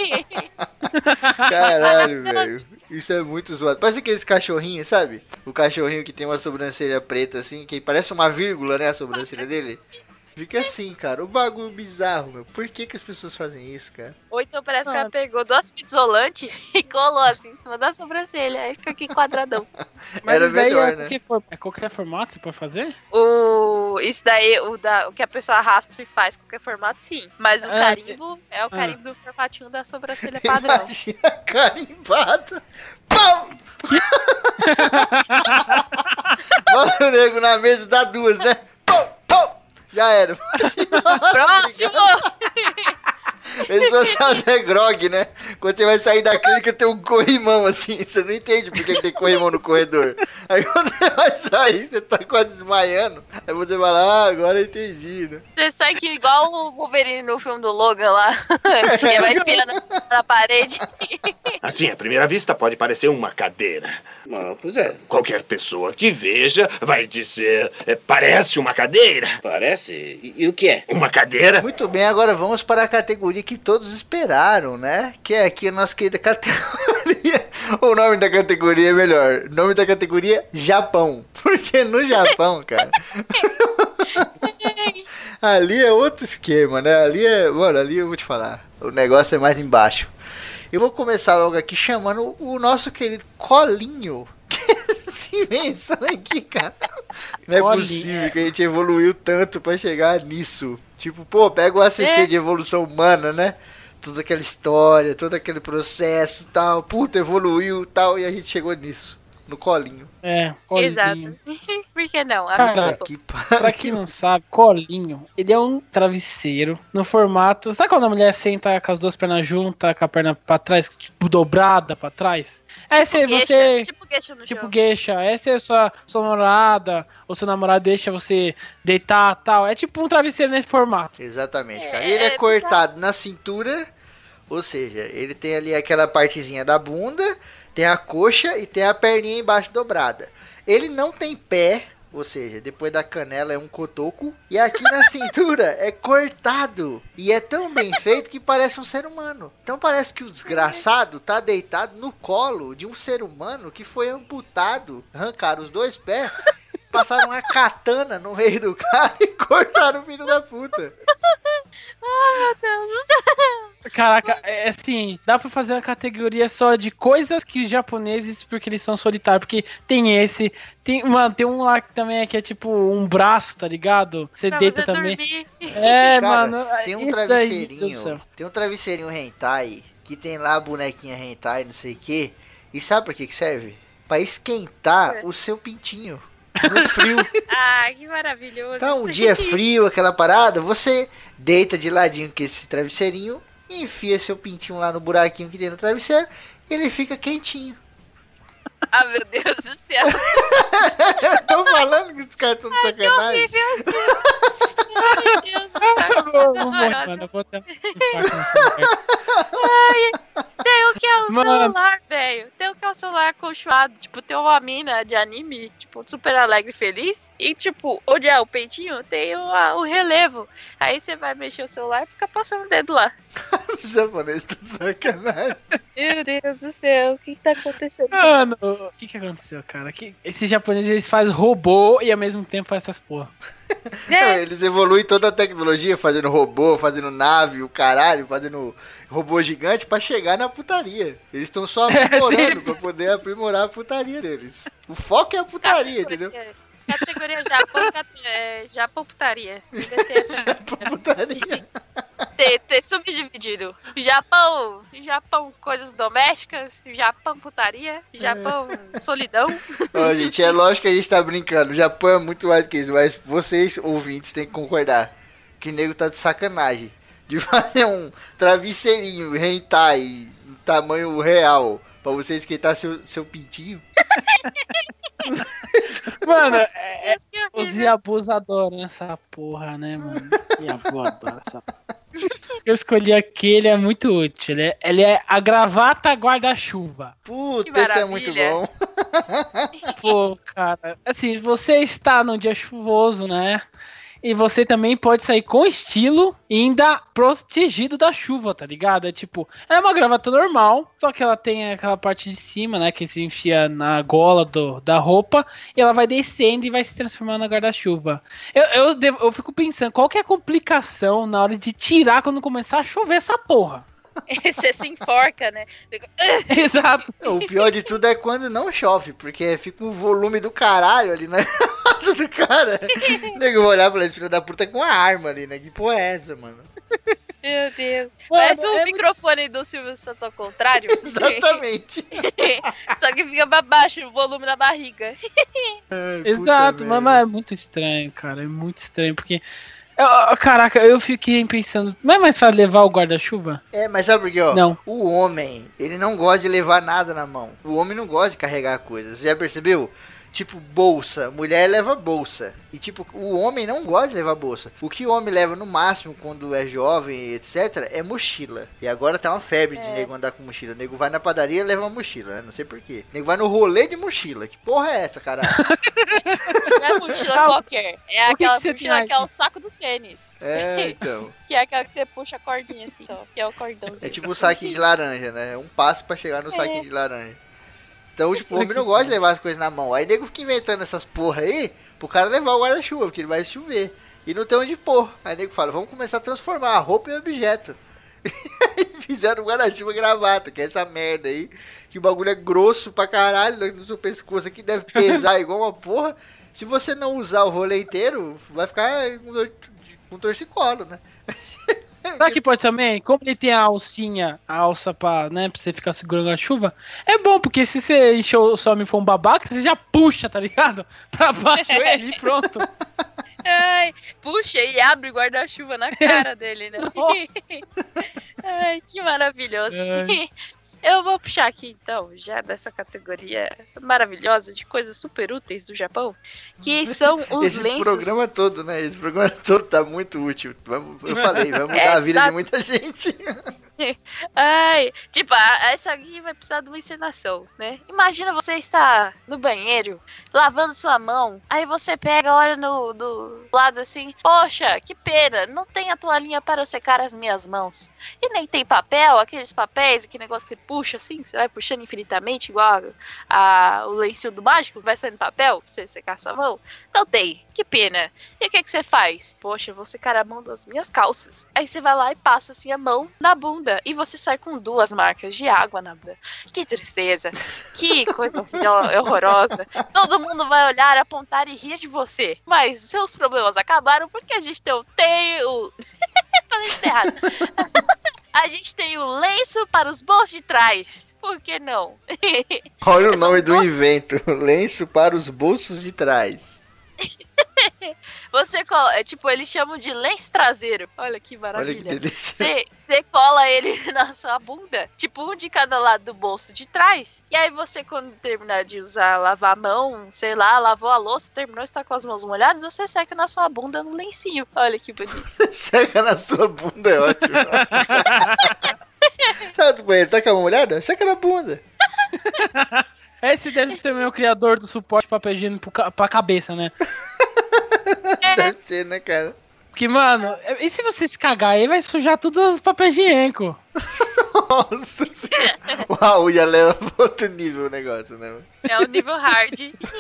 Caralho, velho. Isso é muito zoado. Parece aqueles cachorrinhos, sabe? O cachorrinho que tem uma sobrancelha preta assim, que parece uma vírgula, né? A sobrancelha dele. Fica assim, cara. O bagulho bizarro, meu. Por que que as pessoas fazem isso, cara? Ou então parece que Ah. ela pegou duas fitas isolantes e colou assim em cima da sobrancelha, aí fica aqui quadradão. Mas Era isso daí melhor, é, né? qualquer for- é qualquer formato você pode fazer? O, isso daí, o, da, o que a pessoa raspa e faz qualquer formato, sim. Mas o Ah, carimbo é o carimbo do formatinho da sobrancelha padrão. Imagina a carimbada. Pau! Bota o nego na mesa e dá duas, né? Pau, pau! Já era. Próximo! Eles fossem até grog, né? Quando você vai sair da clínica tem um corrimão assim. Você não entende por que que tem corrimão no corredor. Aí quando você vai sair, você tá quase desmaiando. Aí você vai lá, ah, agora eu entendi, né? Você sai que igual o Wolverine no filme do Logan lá. Ele vai enfiando na parede. Assim, à primeira vista pode parecer uma cadeira. Ah, pois é. Qualquer pessoa que veja vai dizer, é, parece uma cadeira. Parece. E, e o que é? Uma cadeira? Muito bem, agora vamos para a categoria que todos esperaram, né? Que é aqui a nossa querida categoria. O nome da categoria é melhor. O nome da categoria, Japão. Porque no Japão, cara... ali é outro esquema, né? Ali é... Mano, ali eu vou te falar. O negócio é mais embaixo. Eu vou começar logo aqui chamando o nosso querido Colinho. Que essa invenção aqui, cara. Não é Colinho. possível que a gente evoluiu tanto pra chegar nisso. Tipo, pô, pega o A C C É. de evolução humana, né? Toda aquela história, todo aquele processo e tal. Puta, evoluiu e tal. E a gente chegou nisso. No Colinho. É, colinho. Exato. Por que não? Cara, Puta que Pra pariu. quem não sabe, colinho, ele é um travesseiro no formato... Sabe quando a mulher senta com as duas pernas juntas, com a perna pra trás, tipo, dobrada pra trás? Essa é Geisha, você... tipo geisha no Tipo chão. geisha, essa é a sua, sua namorada, ou seu namorado deixa você deitar e tal. É tipo um travesseiro nesse formato. Exatamente, cara. É, E ele é é cortado na cintura, ou seja, ele tem ali aquela partezinha da bunda, tem a coxa e tem a perninha embaixo dobrada. Ele não tem pé, ou seja, depois da canela é um cotoco, e aqui na cintura é cortado. E é tão bem feito que parece um ser humano. Então parece que o desgraçado tá deitado no colo de um ser humano que foi amputado, arrancaram os dois pés, passaram uma katana no meio do cara e cortaram o filho da puta. Meu Deus do céu. Caraca, é assim, dá pra fazer uma categoria só de coisas que os japoneses, porque eles são solitários, porque tem esse, tem, mano, tem um lá que também é que é tipo um braço, tá ligado? Você Pra deita você também. dormir. É, Cara, mano, tem um isso daí, travesseirinho, Deus do céu. tem um travesseirinho hentai, que tem lá a bonequinha hentai, não sei o que, e sabe pra que que serve? Pra esquentar É. o seu pintinho no frio. Ah, que maravilhoso. Tá um dia frio, aquela parada, você deita de ladinho com esse travesseirinho, e enfia seu pintinho lá no buraquinho que tem no travesseiro, e ele fica quentinho. Ah, meu Deus do céu. Tô falando que os caras estão de sacanagem. Meu Deus do céu. Eu que vou, coisa vou, horrorosa. mano, eu vou até um infarto nessa conversa. Tem o que é o Mano. celular, velho. Tem o que é o celular acolchoado. Tipo, tem uma mina de anime, tipo, super alegre e feliz. E, tipo, onde é o peitinho, tem o, a- o relevo. Aí você vai mexer o celular e fica passando o dedo lá. Os japoneses estão de sacanagem. Meu Deus do céu, o que, que tá acontecendo? Mano, o que que aconteceu, cara? Que esses japoneses, eles fazem robô e ao mesmo tempo fazem essas porra. Não, É, eles evoluem toda a tecnologia, fazendo robô, fazendo nave, o caralho, fazendo robô gigante pra chegar na putaria. Eles estão só aprimorando sim. pra poder aprimorar a putaria deles. O foco é a putaria, entendeu? Categoria Japão, cate- é, Japão putaria. Devia ter Japão putaria. ter, ter subdividido. Japão, Japão, coisas domésticas. Japão, putaria. Japão, solidão. Ó, gente, é lógico que a gente tá brincando. O Japão é muito mais que isso, mas vocês, ouvintes, têm que concordar que o nego tá de sacanagem. De fazer um travesseirinho hentai em tamanho real pra você esquentar seu, seu pintinho. Mano, é, é, Deus, que os horrível. Yabus adoram essa porra, né, mano? Yabu adora essa porra. Eu escolhi aquele, é muito útil. Ele é, ele é a gravata guarda-chuva. Puta, Que esse é muito maravilha. bom. Pô, cara, assim, você está num dia chuvoso, né? E você também pode sair com estilo e ainda protegido da chuva, tá ligado? É tipo, é uma gravata normal, só que ela tem aquela parte de cima, né? Que se enfia na gola do, da roupa e ela vai descendo e vai se transformando na guarda-chuva. Eu, eu, devo- eu fico pensando, qual que é a complicação na hora de tirar quando começar a chover essa porra? Você se enforca, né? Exato. O pior de tudo é quando não chove, porque fica um volume do caralho ali na gravata do cara. O nego vai olhar pra esse filho da puta com a arma ali, né? Que porra é essa, mano? Meu Deus. Mano, Parece o é muito- microfone do Silvio Santos ao contrário. Exatamente. Só que fica pra baixo o volume da barriga. Ai, puta Exato, merda. mas, mas é muito estranho, cara. É muito estranho, porque. eu- caraca, eu fiquei pensando. Não é mais fácil levar o guarda-chuva? É, mas sabe por quê, ó? Não. O homem, ele não gosta de levar nada na mão. O homem não gosta de carregar coisas. Você já percebeu? Tipo, bolsa. Mulher leva bolsa. E tipo, o homem não gosta de levar bolsa. O que o homem leva no máximo quando é jovem, etcétera, é mochila. E agora tá uma febre de É. nego andar com mochila. O nego vai na padaria e leva uma mochila, né? Não sei porquê. O nego vai no rolê de mochila. Que porra é essa, caralho? Não é mochila qualquer. É O que aquela que você mochila tem que é o saco do tênis. É, então. Que é aquela que você puxa a cordinha assim, só. Que é o cordãozinho. É tipo um saquinho de laranja, né? É um passo pra chegar no saquinho de laranja. Então, tipo, o homem não gosta de levar as coisas na mão. Aí o nego fica inventando essas porra aí pro cara levar o guarda-chuva, porque ele vai chover. E não tem onde pôr. Aí o nego fala, vamos começar a transformar a roupa em objeto. E fizeram um guarda-chuva gravata, que é essa merda aí. Que o bagulho é grosso pra caralho no seu pescoço aqui, deve pesar igual uma porra. Se você não usar o rolê inteiro, vai ficar com torcicolo, né? Sabe que pode também? Como ele tem a alcinha, a alça pra, né, pra você ficar segurando a chuva, é bom, porque se você encher o seu homem for um babaca, você já puxa, tá ligado? Pra baixo ele e pronto. Ai, puxa e abre o guarda-chuva na cara dele, né? Ai, que maravilhoso. Ai. Eu vou puxar aqui, então, já dessa categoria maravilhosa de coisas super úteis do Japão, que são os Esse lenços... programa todo, né? Esse programa todo tá muito útil. Vamos, eu falei, vai mudar É, a vida tá- de muita gente. Ai, tipo, a- essa aqui vai precisar de uma encenação, né? Imagina você estar no banheiro, lavando sua mão, aí você pega, olha no do lado assim, poxa, que pena, não tem a toalhinha para eu secar as minhas mãos. E nem tem papel, aqueles papéis, aquele negócio que puxa assim, que você vai puxando infinitamente, igual a, a- o lencinho do mágico, vai saindo papel pra você secar sua mão. Não tem, que pena. E o que, que você faz? Poxa, eu vou secar a mão das minhas calças. Aí você vai lá e passa assim a mão na bunda. E você sai com duas marcas de água na bunda. Que tristeza. Que coisa horror- horrorosa. Todo mundo vai olhar, apontar e rir de você. Mas seus problemas acabaram porque a gente tem o... Tem o... Falei isso errado. A gente tem o lenço para os bolsos de trás. Por que não? Olha o Eu sou nome um do doce- invento. Lenço para os bolsos de trás. Você cola... é, tipo, eles chamam de lenço traseiro. Olha que Olha que maravilha. delícia. Você você cola ele na sua bunda, tipo um de cada lado do bolso de trás. E aí você, quando terminar de usar, lavar a mão, sei lá, lavou a louça, terminou, está com as mãos molhadas, você seca na sua bunda no lencinho. Olha que bonito. Seca na sua bunda, é ótimo. Sai do banheiro, tá com a mão molhada? Seca na bunda. Esse deve ser o meu criador do suporte papel higiênico pro ca- pra cabeça, né? Deve ser, né, cara? Porque, mano, e se você se cagar aí, vai sujar tudo os papel higiênico. Nossa senhora. O Raul já leva pra outro nível o negócio, né? É o nível hard.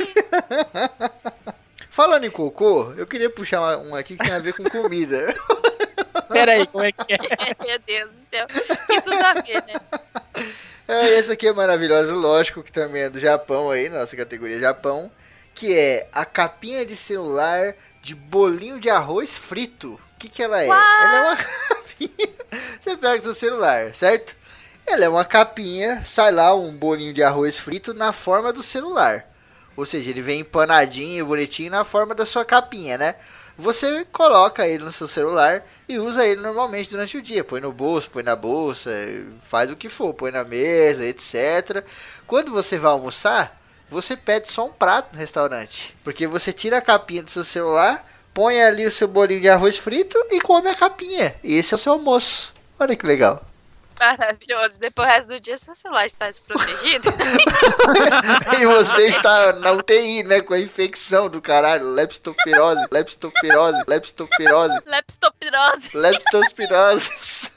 Falando em cocô, eu queria puxar uma- um aqui que tem a ver com comida. Pera aí, como é que é? Meu Deus do céu. Que tudo a ver, né? É, essa aqui é maravilhosa, lógico que também é do Japão aí, na nossa categoria Japão, que é a capinha de celular de bolinho de arroz frito. O que que ela é? Ela é uma capinha. Você pega seu celular, certo? Ela é uma capinha, sai lá um bolinho de arroz frito na forma do celular. Ou seja, ele vem empanadinho, bonitinho na forma da sua capinha, né? Você coloca ele no seu celular e usa ele normalmente durante o dia. Põe no bolso, põe na bolsa, faz o que for, põe na mesa, etcétera. Quando você vai almoçar, você pede só um prato no restaurante. Porque você tira a capinha do seu celular, põe ali o seu bolinho de arroz frito e come a capinha. E esse é o seu almoço. Olha que legal. Maravilhoso. Depois do resto do dia, seu celular está desprotegido. E você está na U T I, né? Com a infecção do caralho. Leptospirose, leptospirose, leptospirose, Leptopirose. leptospirose.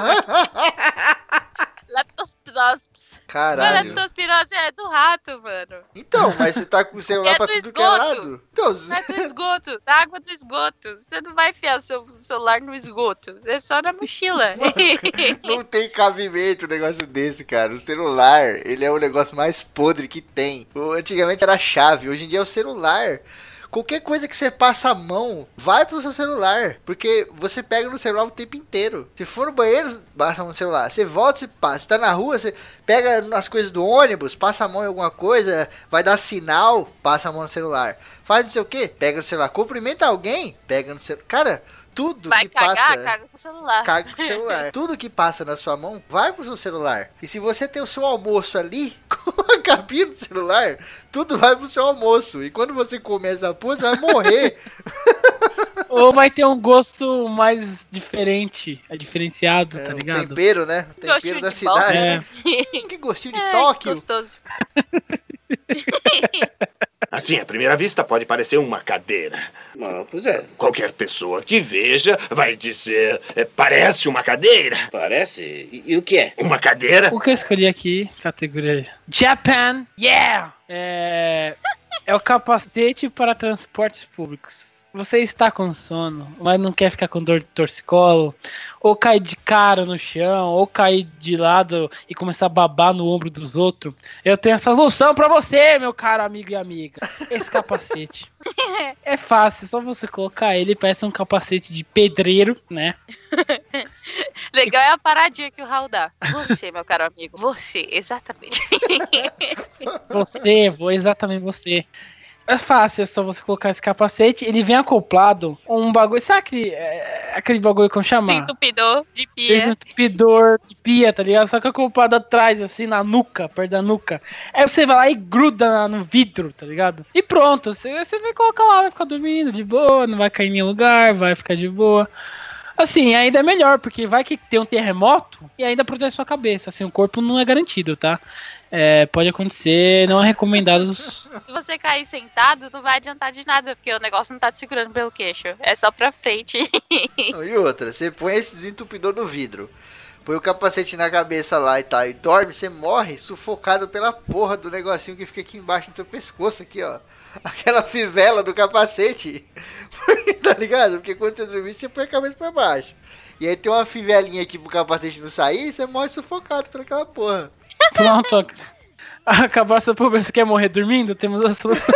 Leptospirose. Mas Caralho. leptospirose é do rato, mano. Então, mas você tá com o celular É pra do tudo que é esgoto. lado. Então, É do esgoto, da água do esgoto. Você não vai enfiar seu celular no esgoto. É só na mochila. não tem cabimento um negócio desse, cara. O celular, ele é o negócio mais podre que tem. O- Antigamente era a chave, hoje em dia é o celular. Qualquer coisa que você passa a mão, vai pro seu celular. Porque você pega no celular o tempo inteiro. Se for no banheiro, passa a mão no celular. Você volta, você passa. Você tá na rua, você pega nas coisas do ônibus, passa a mão em alguma coisa, vai dar sinal, passa a mão no celular. Faz não sei o que, pega no celular. Cumprimenta alguém, pega no celular. Cara, Tudo Vai que cagar, passa... caga com o celular. Caga com o celular. Tudo que passa na sua mão vai pro seu celular. E se você tem o seu almoço ali, com a capinha do celular, tudo vai pro seu almoço. E quando você comer essa porra, você vai morrer. Ou vai ter um gosto mais diferente, é diferenciado, É, tá um ligado? tempero, né? Um tempero Gostinho da de cidade. É. Que gostinho de É, Tóquio. gostoso. Assim, à primeira vista, pode parecer uma cadeira. Ah, pois é, Qualquer pessoa que veja vai dizer: é, parece uma cadeira. parece. E, e o que é? Uma cadeira? O que eu escolhi aqui, categoria Japan, yeah! É, é o capacete para transportes públicos. Você está com sono, mas não quer ficar com dor de torcicolo, ou cair de cara no chão, ou cair de lado e começar a babar no ombro dos outros. Eu tenho essa solução pra você, meu caro amigo e amiga. Esse capacete. É fácil, só você colocar ele, parece um capacete de pedreiro, né? Legal é a paradinha que o Raul dá. Você, meu caro amigo, você, exatamente. Você, vou exatamente você. É fácil, é só você colocar esse capacete. Ele vem acoplado um bagulho. Sabe aquele, é, aquele bagulho como chama? Desentupidor de Esse pia. entupidor de pia, tá ligado? Só que acoplado atrás, assim, na nuca, perto da nuca. Aí você vai lá e gruda no vidro, tá ligado? E pronto, você, você vai colocar lá, vai ficar dormindo de boa, não vai cair em nenhum lugar, vai ficar de boa. Assim, ainda é melhor, porque vai que tem um terremoto e ainda protege sua cabeça. Assim, o corpo não é garantido, tá? É, pode acontecer, não é recomendado. Se você cair sentado, não vai adiantar de nada, porque o negócio não tá te segurando pelo queixo. É só pra frente. Não, e outra, você põe esse desentupidor no vidro, põe o capacete na cabeça lá e tal, e dorme, você morre sufocado pela porra do negocinho que fica aqui embaixo do seu pescoço, aqui, ó. Aquela fivela do capacete. Tá ligado? Porque quando você dormir, você põe a cabeça pra baixo. E aí tem uma fivelinha aqui pro capacete não sair, e você morre sufocado pelaquela porra. Pronto, acabou essa problema. Você quer morrer dormindo? Temos a solução.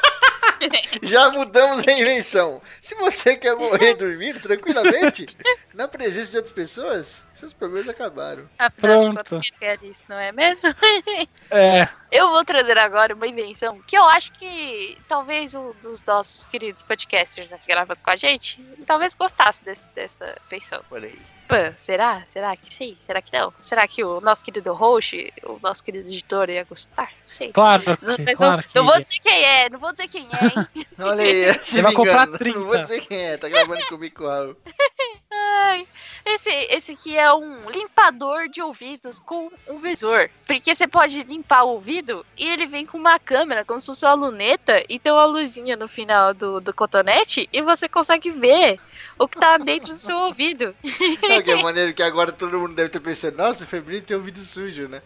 Já mudamos a invenção. Se você quer morrer dormindo tranquilamente, na presença de outras pessoas, seus problemas acabaram. Afinal de Pronto. contas, quem quer isso, não é mesmo? É, Eu vou trazer agora uma invenção que eu acho que talvez um dos nossos queridos podcasters aqui gravando com a gente, talvez gostasse desse, dessa invenção. Olha aí. Pô, será? Será que sim? Será que não? Será que o nosso querido host, o nosso querido editor ia gostar? Não sei. claro. Não, que- mas claro não, que não vou dizer quem é, não vou dizer quem é, hein? Olha aí, se vai comprar vingando. trinta. Não vou dizer quem é, tá gravando comigo, Raul. Ai, esse, esse aqui é um limpador de ouvidos com um visor. Porque você pode limpar o ouvido e ele vem com uma câmera, como se fosse uma luneta, e tem uma luzinha no final do, do cotonete, e você consegue ver o que tá dentro do seu ouvido. Não, que é maneiro que agora todo mundo deve ter pensado, nossa, o Febrinho tem ouvido sujo, né?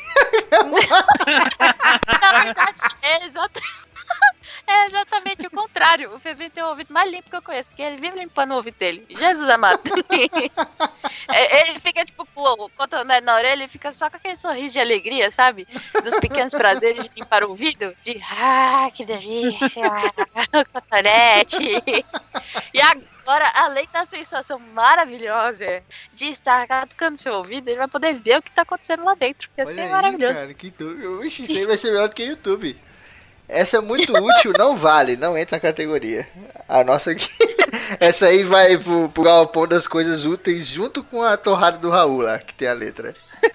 Na verdade, é exatamente. É exatamente o contrário. O Febrinho tem o ouvido mais limpo que eu conheço, porque ele vive limpando o ouvido dele. Jesus amado. É, ele fica tipo com o cotonete na orelha, ele fica só com aquele sorriso de alegria, sabe? Dos pequenos prazeres de limpar o ouvido. De, ah, que delícia, cotonete. E agora, além da sensação maravilhosa de estar tocando seu ouvido, ele vai poder ver o que tá acontecendo lá dentro. Ia ser Olha aí, maravilhoso. cara, que tu... Ixi, isso aí vai ser melhor do que o YouTube. Essa é muito útil, não vale, não entra na categoria. A nossa aqui, essa aí vai pro, pro galpão das coisas úteis junto com a torrada do Raul lá, que tem a letra.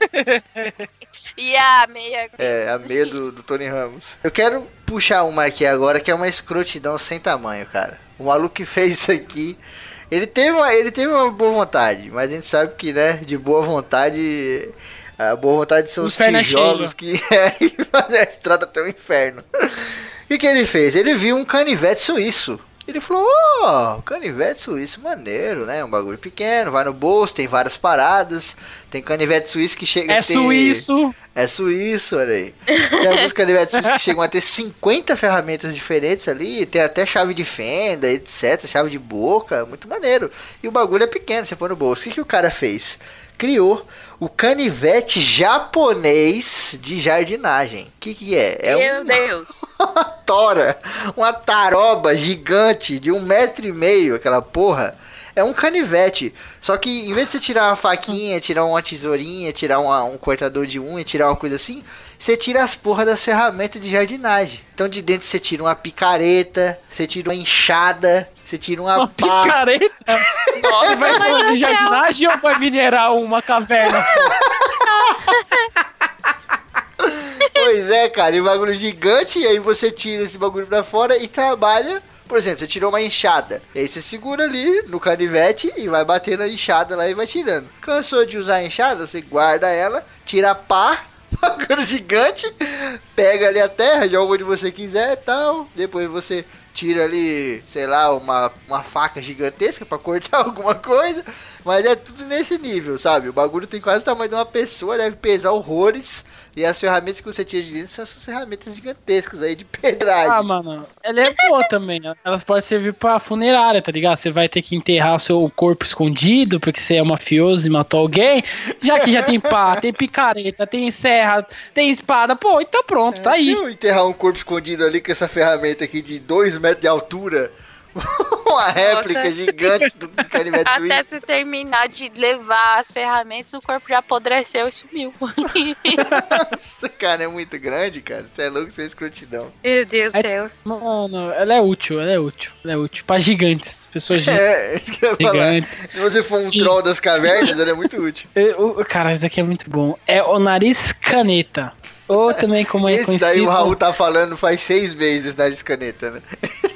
E a meia. É, a meia do, do Tony Ramos. Eu quero puxar uma aqui agora que é uma escrotidão sem tamanho, cara. O maluco que fez isso aqui, ele teve uma, ele teve uma boa vontade, mas a gente sabe que, né, de boa vontade, a boa vontade são O os inferno é tijolos que é, que fazem a estrada até o inferno. O que, que ele fez? Ele viu um canivete suíço. Ele falou, ó, oh, canivete suíço, maneiro, né? Um bagulho pequeno, vai no bolso, tem várias paradas. Tem canivete suíço que chega é a ter... suíço. É suíço, olha aí. Tem alguns canivetes suíços que chegam a ter cinquenta ferramentas diferentes ali. Tem até chave de fenda, etcétera. Chave de boca, muito maneiro. E o bagulho é pequeno, você põe no bolso. O que, que o cara fez? Criou o canivete japonês de jardinagem. O que, que é? É Meu um... Deus. uma tora, uma taroba gigante de um metro e meio, aquela porra. É um canivete. Só que em vez de você tirar uma faquinha, tirar uma tesourinha, tirar uma, um cortador de unha, tirar uma coisa assim, você tira as porra das ferramentas de jardinagem. Então de dentro você tira uma picareta, você tira uma enxada, você tira uma, Uma pá. picareta? Nossa, Você vai meu fazer Deus do céu. jardinagem ou vai minerar uma caverna? Pois é, cara, e um bagulho gigante, e aí você tira esse bagulho pra fora e trabalha. Por exemplo, você tirou uma enxada, e aí você segura ali no canivete e vai bater na enxada lá e vai tirando. Cansou de usar a enxada, você guarda ela, tira a pá, bagulho gigante, pega ali a terra, joga onde você quiser e tal. Depois você tira ali, sei lá, uma, uma faca gigantesca pra cortar alguma coisa. Mas é tudo nesse nível, sabe? O bagulho tem quase o tamanho de uma pessoa, deve pesar horrores. E as ferramentas que você tira de dentro são essas ferramentas gigantescas aí de pedragem. Ah, mano, ela é boa também. Né? Elas podem servir pra funerária, tá ligado? Você vai ter que enterrar o seu corpo escondido porque você é mafioso e matou alguém. Já que já tem pá, tem picareta, tem serra, tem espada. Pô, então pronto, tá É, aí. se eu enterrar um corpo escondido ali com essa ferramenta aqui de dois metros de altura, uma réplica gigante do canivete Até suíço. você terminar de levar as ferramentas, o corpo já apodreceu e sumiu. Nossa, cara, é muito grande, cara. Você é louco, você é escrotidão. Meu Deus do É, céu. Mano, ela é útil, ela é útil. Ela é útil pra gigantes, pessoas gigantes. É, é isso que eu ia falar. gigantes. Se você for um troll das cavernas, ele é muito útil. Eu- eu- cara, isso aqui é muito bom. É o nariz caneta. Ou também como é Esse conhecido. daí o Raul tá falando faz seis meses, nariz caneta, né?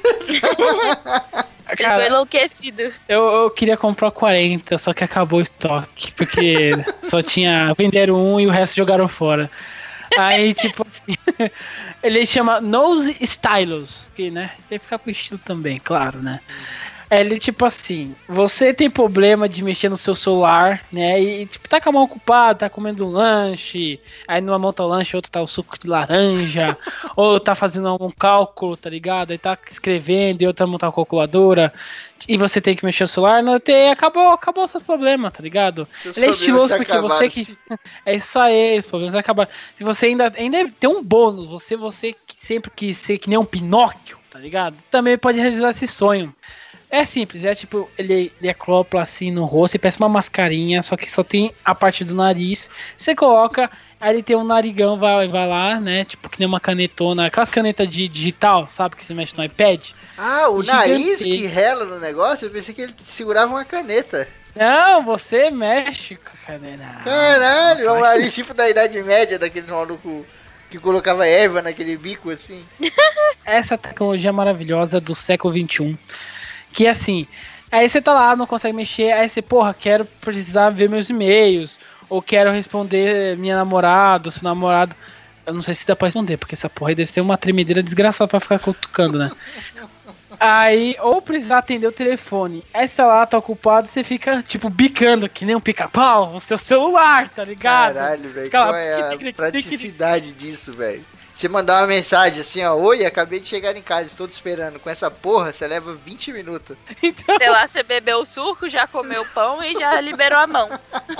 Ele ficou Cara, enlouquecido. eu, eu queria comprar quarenta, só que acabou o estoque. Porque só tinha. Venderam um e o resto jogaram fora. Aí, tipo assim. Ele chama Nose Stylus. Que, né? Tem que ficar com estilo também, claro, né? Ele, tipo assim, você tem problema de mexer no seu celular, né? E, tipo, tá com a mão ocupada, tá comendo um lanche, aí numa mão tá o lanche, outra tá o suco de laranja, ou tá fazendo um cálculo, tá ligado? Aí tá escrevendo e outra mão tá a calculadora, e você tem que mexer no celular, não tem, acabou, acabou os seus problemas, tá ligado? Seus Ele é problemas estiloso se porque você acabaram-se. que. É isso aí, os problemas acabaram. Se você ainda, ainda tem um bônus, você, você que sempre quis ser que nem um Pinóquio, tá ligado? Também pode realizar esse sonho. É simples, é tipo, ele, ele acopla assim no rosto e parece uma mascarinha, só que só tem a parte do nariz. Você coloca, aí ele tem um narigão, vai, vai lá, né? Tipo, que nem uma canetona, aquelas canetas de digital, sabe? Que você mexe no iPad. Ah, o Gigante. nariz que rela no negócio, eu pensei que ele segurava uma caneta. Não, você mexe com a caneta. Caralho, é um Não, nariz tipo da Idade Média, daqueles malucos que colocava erva naquele bico assim. Essa tecnologia maravilhosa do século vinte e um. Que assim, aí você tá lá, não consegue mexer, aí você, porra, quero precisar ver meus e-mails, ou quero responder minha namorada, seu namorado. Eu não sei se dá pra responder, porque essa porra aí deve ser uma tremedeira desgraçada pra ficar cutucando, né? Aí, ou precisar atender o telefone. Aí você tá lá, tá ocupado, você fica, tipo, bicando, que nem um pica-pau, no seu celular, tá ligado? Caralho, velho, Fica lá, qual é a tic, tic, tic, praticidade disso, velho? Você mandar uma mensagem assim, ó, oi, acabei de chegar em casa, estou te esperando. Com essa porra, você leva vinte minutos. Então, Sei lá, você bebeu o suco, já comeu o pão e já liberou a mão.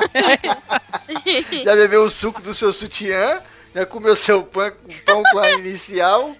Já bebeu o suco do seu sutiã, já comeu seu pão, pão com a inicial.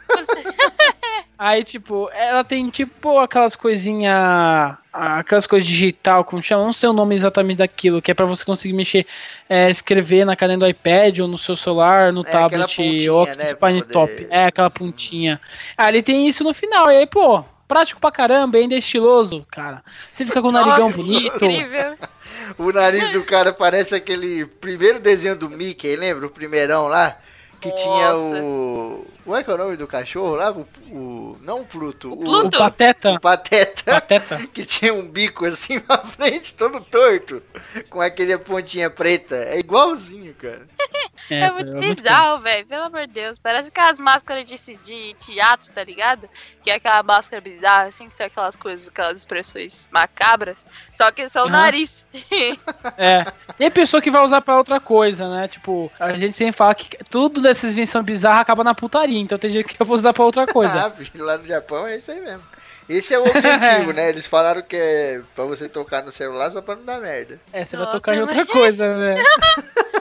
aí, tipo, ela tem, tipo, aquelas coisinhas, aquelas coisas digital, como chama, não sei o nome exatamente daquilo, que é pra você conseguir mexer, é, escrever na caneta do iPad, ou no seu celular, no É, aquela tablet, pontinha, ou né, no pra Spine poder- Top. É, aquela pontinha. Aí ele tem isso no final, e aí, pô, prático pra caramba, ainda é estiloso, cara. Você fica com o narigão Nossa, bonito. incrível. O nariz do cara parece aquele primeiro desenho do Mickey, lembra? O primeirão lá? Que Nossa. tinha o... Como é que é o nome do cachorro lá? O... o- Não o Pluto. O O, Pluto? O Pateta. o Pateta. Pateta. Que tinha um bico assim na frente, todo torto. Com aquele pontinha preta. É igualzinho, cara. É, muito bizarro, velho. Pelo amor de Deus. Parece aquelas máscaras de, de teatro, tá ligado? Que é aquela máscara bizarra, assim, que tem aquelas coisas, aquelas expressões macabras. Só que são o Aham. nariz. É, tem pessoa que vai usar pra outra coisa, né? Tipo, a gente sempre fala que tudo dessas invenções bizarras acaba na putaria, então tem gente que vai usar pra outra coisa. Ah, filho, lá no Japão é isso aí mesmo. Esse é o objetivo, né? Eles falaram que é pra você tocar no celular só pra não dar merda. É, você Nossa, vai tocar em outra mas- coisa, né?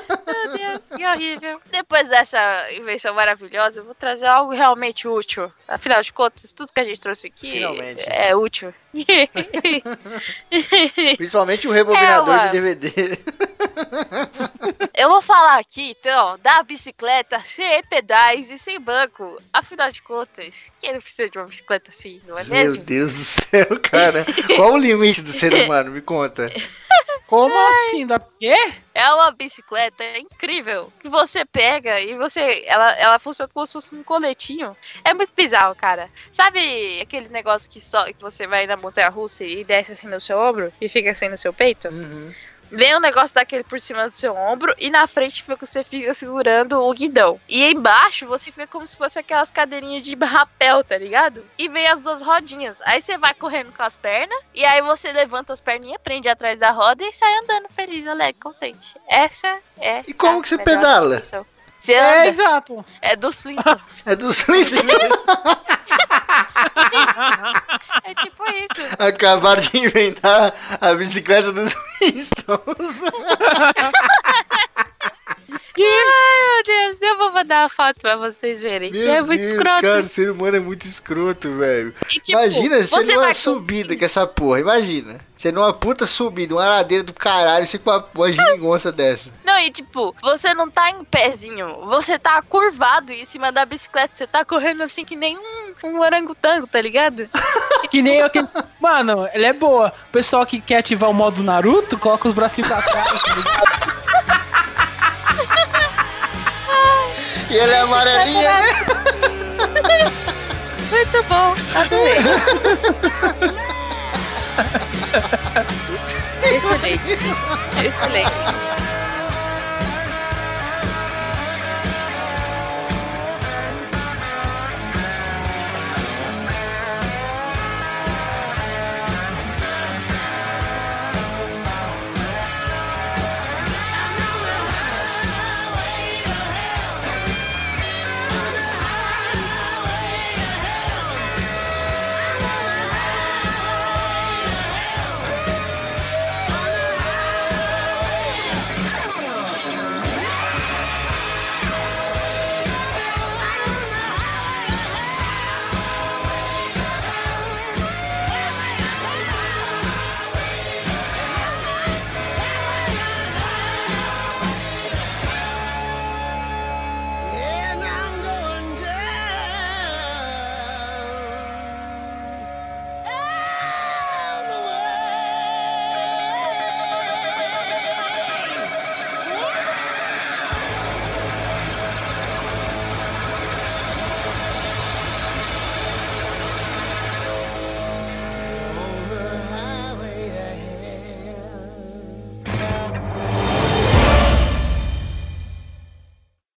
meu Deus, que horrível. Depois dessa invenção maravilhosa, eu vou trazer algo realmente útil. Afinal de contas, tudo que a gente trouxe aqui Finalmente. é útil. Principalmente o rebobinador É, de mano. D V D. Eu vou falar aqui, então, da bicicleta sem pedais e sem banco. Afinal de contas, quem não precisa de uma bicicleta assim, não é Meu mesmo? Deus do céu, cara. Qual o limite do ser humano? Me conta. Como assim? Da quê? É uma bicicleta incrível que você pega e você. Ela, ela funciona como se fosse um coletinho. É muito bizarro, cara. Sabe aquele negócio que só que você vai na montanha-russa e desce assim no seu ombro e fica assim no seu peito? Uhum. Vem um negócio daquele por cima do seu ombro e na frente você fica segurando o guidão. E embaixo você fica como se fosse aquelas cadeirinhas de rapel, tá ligado? E vem as duas rodinhas. Aí você vai correndo com as pernas e aí você levanta as perninhas, prende atrás da roda e sai andando feliz, alegre, contente. Essa é. E como a que você melhor pedala? definição. Você É, anda. exato. É dos Flintstones. É dos Flintstones. É tipo isso. Acabaram de inventar a bicicleta dos Flintstones. Ai, meu Deus, eu vou mandar uma foto pra vocês verem. Meu é muito Deus, escroto. cara, o ser humano é muito escroto, velho. E, tipo, Imagina você você numa vai subida com essa porra, imagina. Você numa puta subida, uma ladeira do caralho, você com uma, uma geringonça dessa. Não, e tipo, você não tá em pezinho, você tá curvado em cima da bicicleta, você tá correndo assim que nem um, um orangotango, tá ligado? Que nem aqueles. Mano, ela é boa. O pessoal que quer ativar o modo Naruto, coloca os bracinhos pra trás, tá ligado? E ela é amarelinha, né? Muito bom, adorei. Excelente, excelente.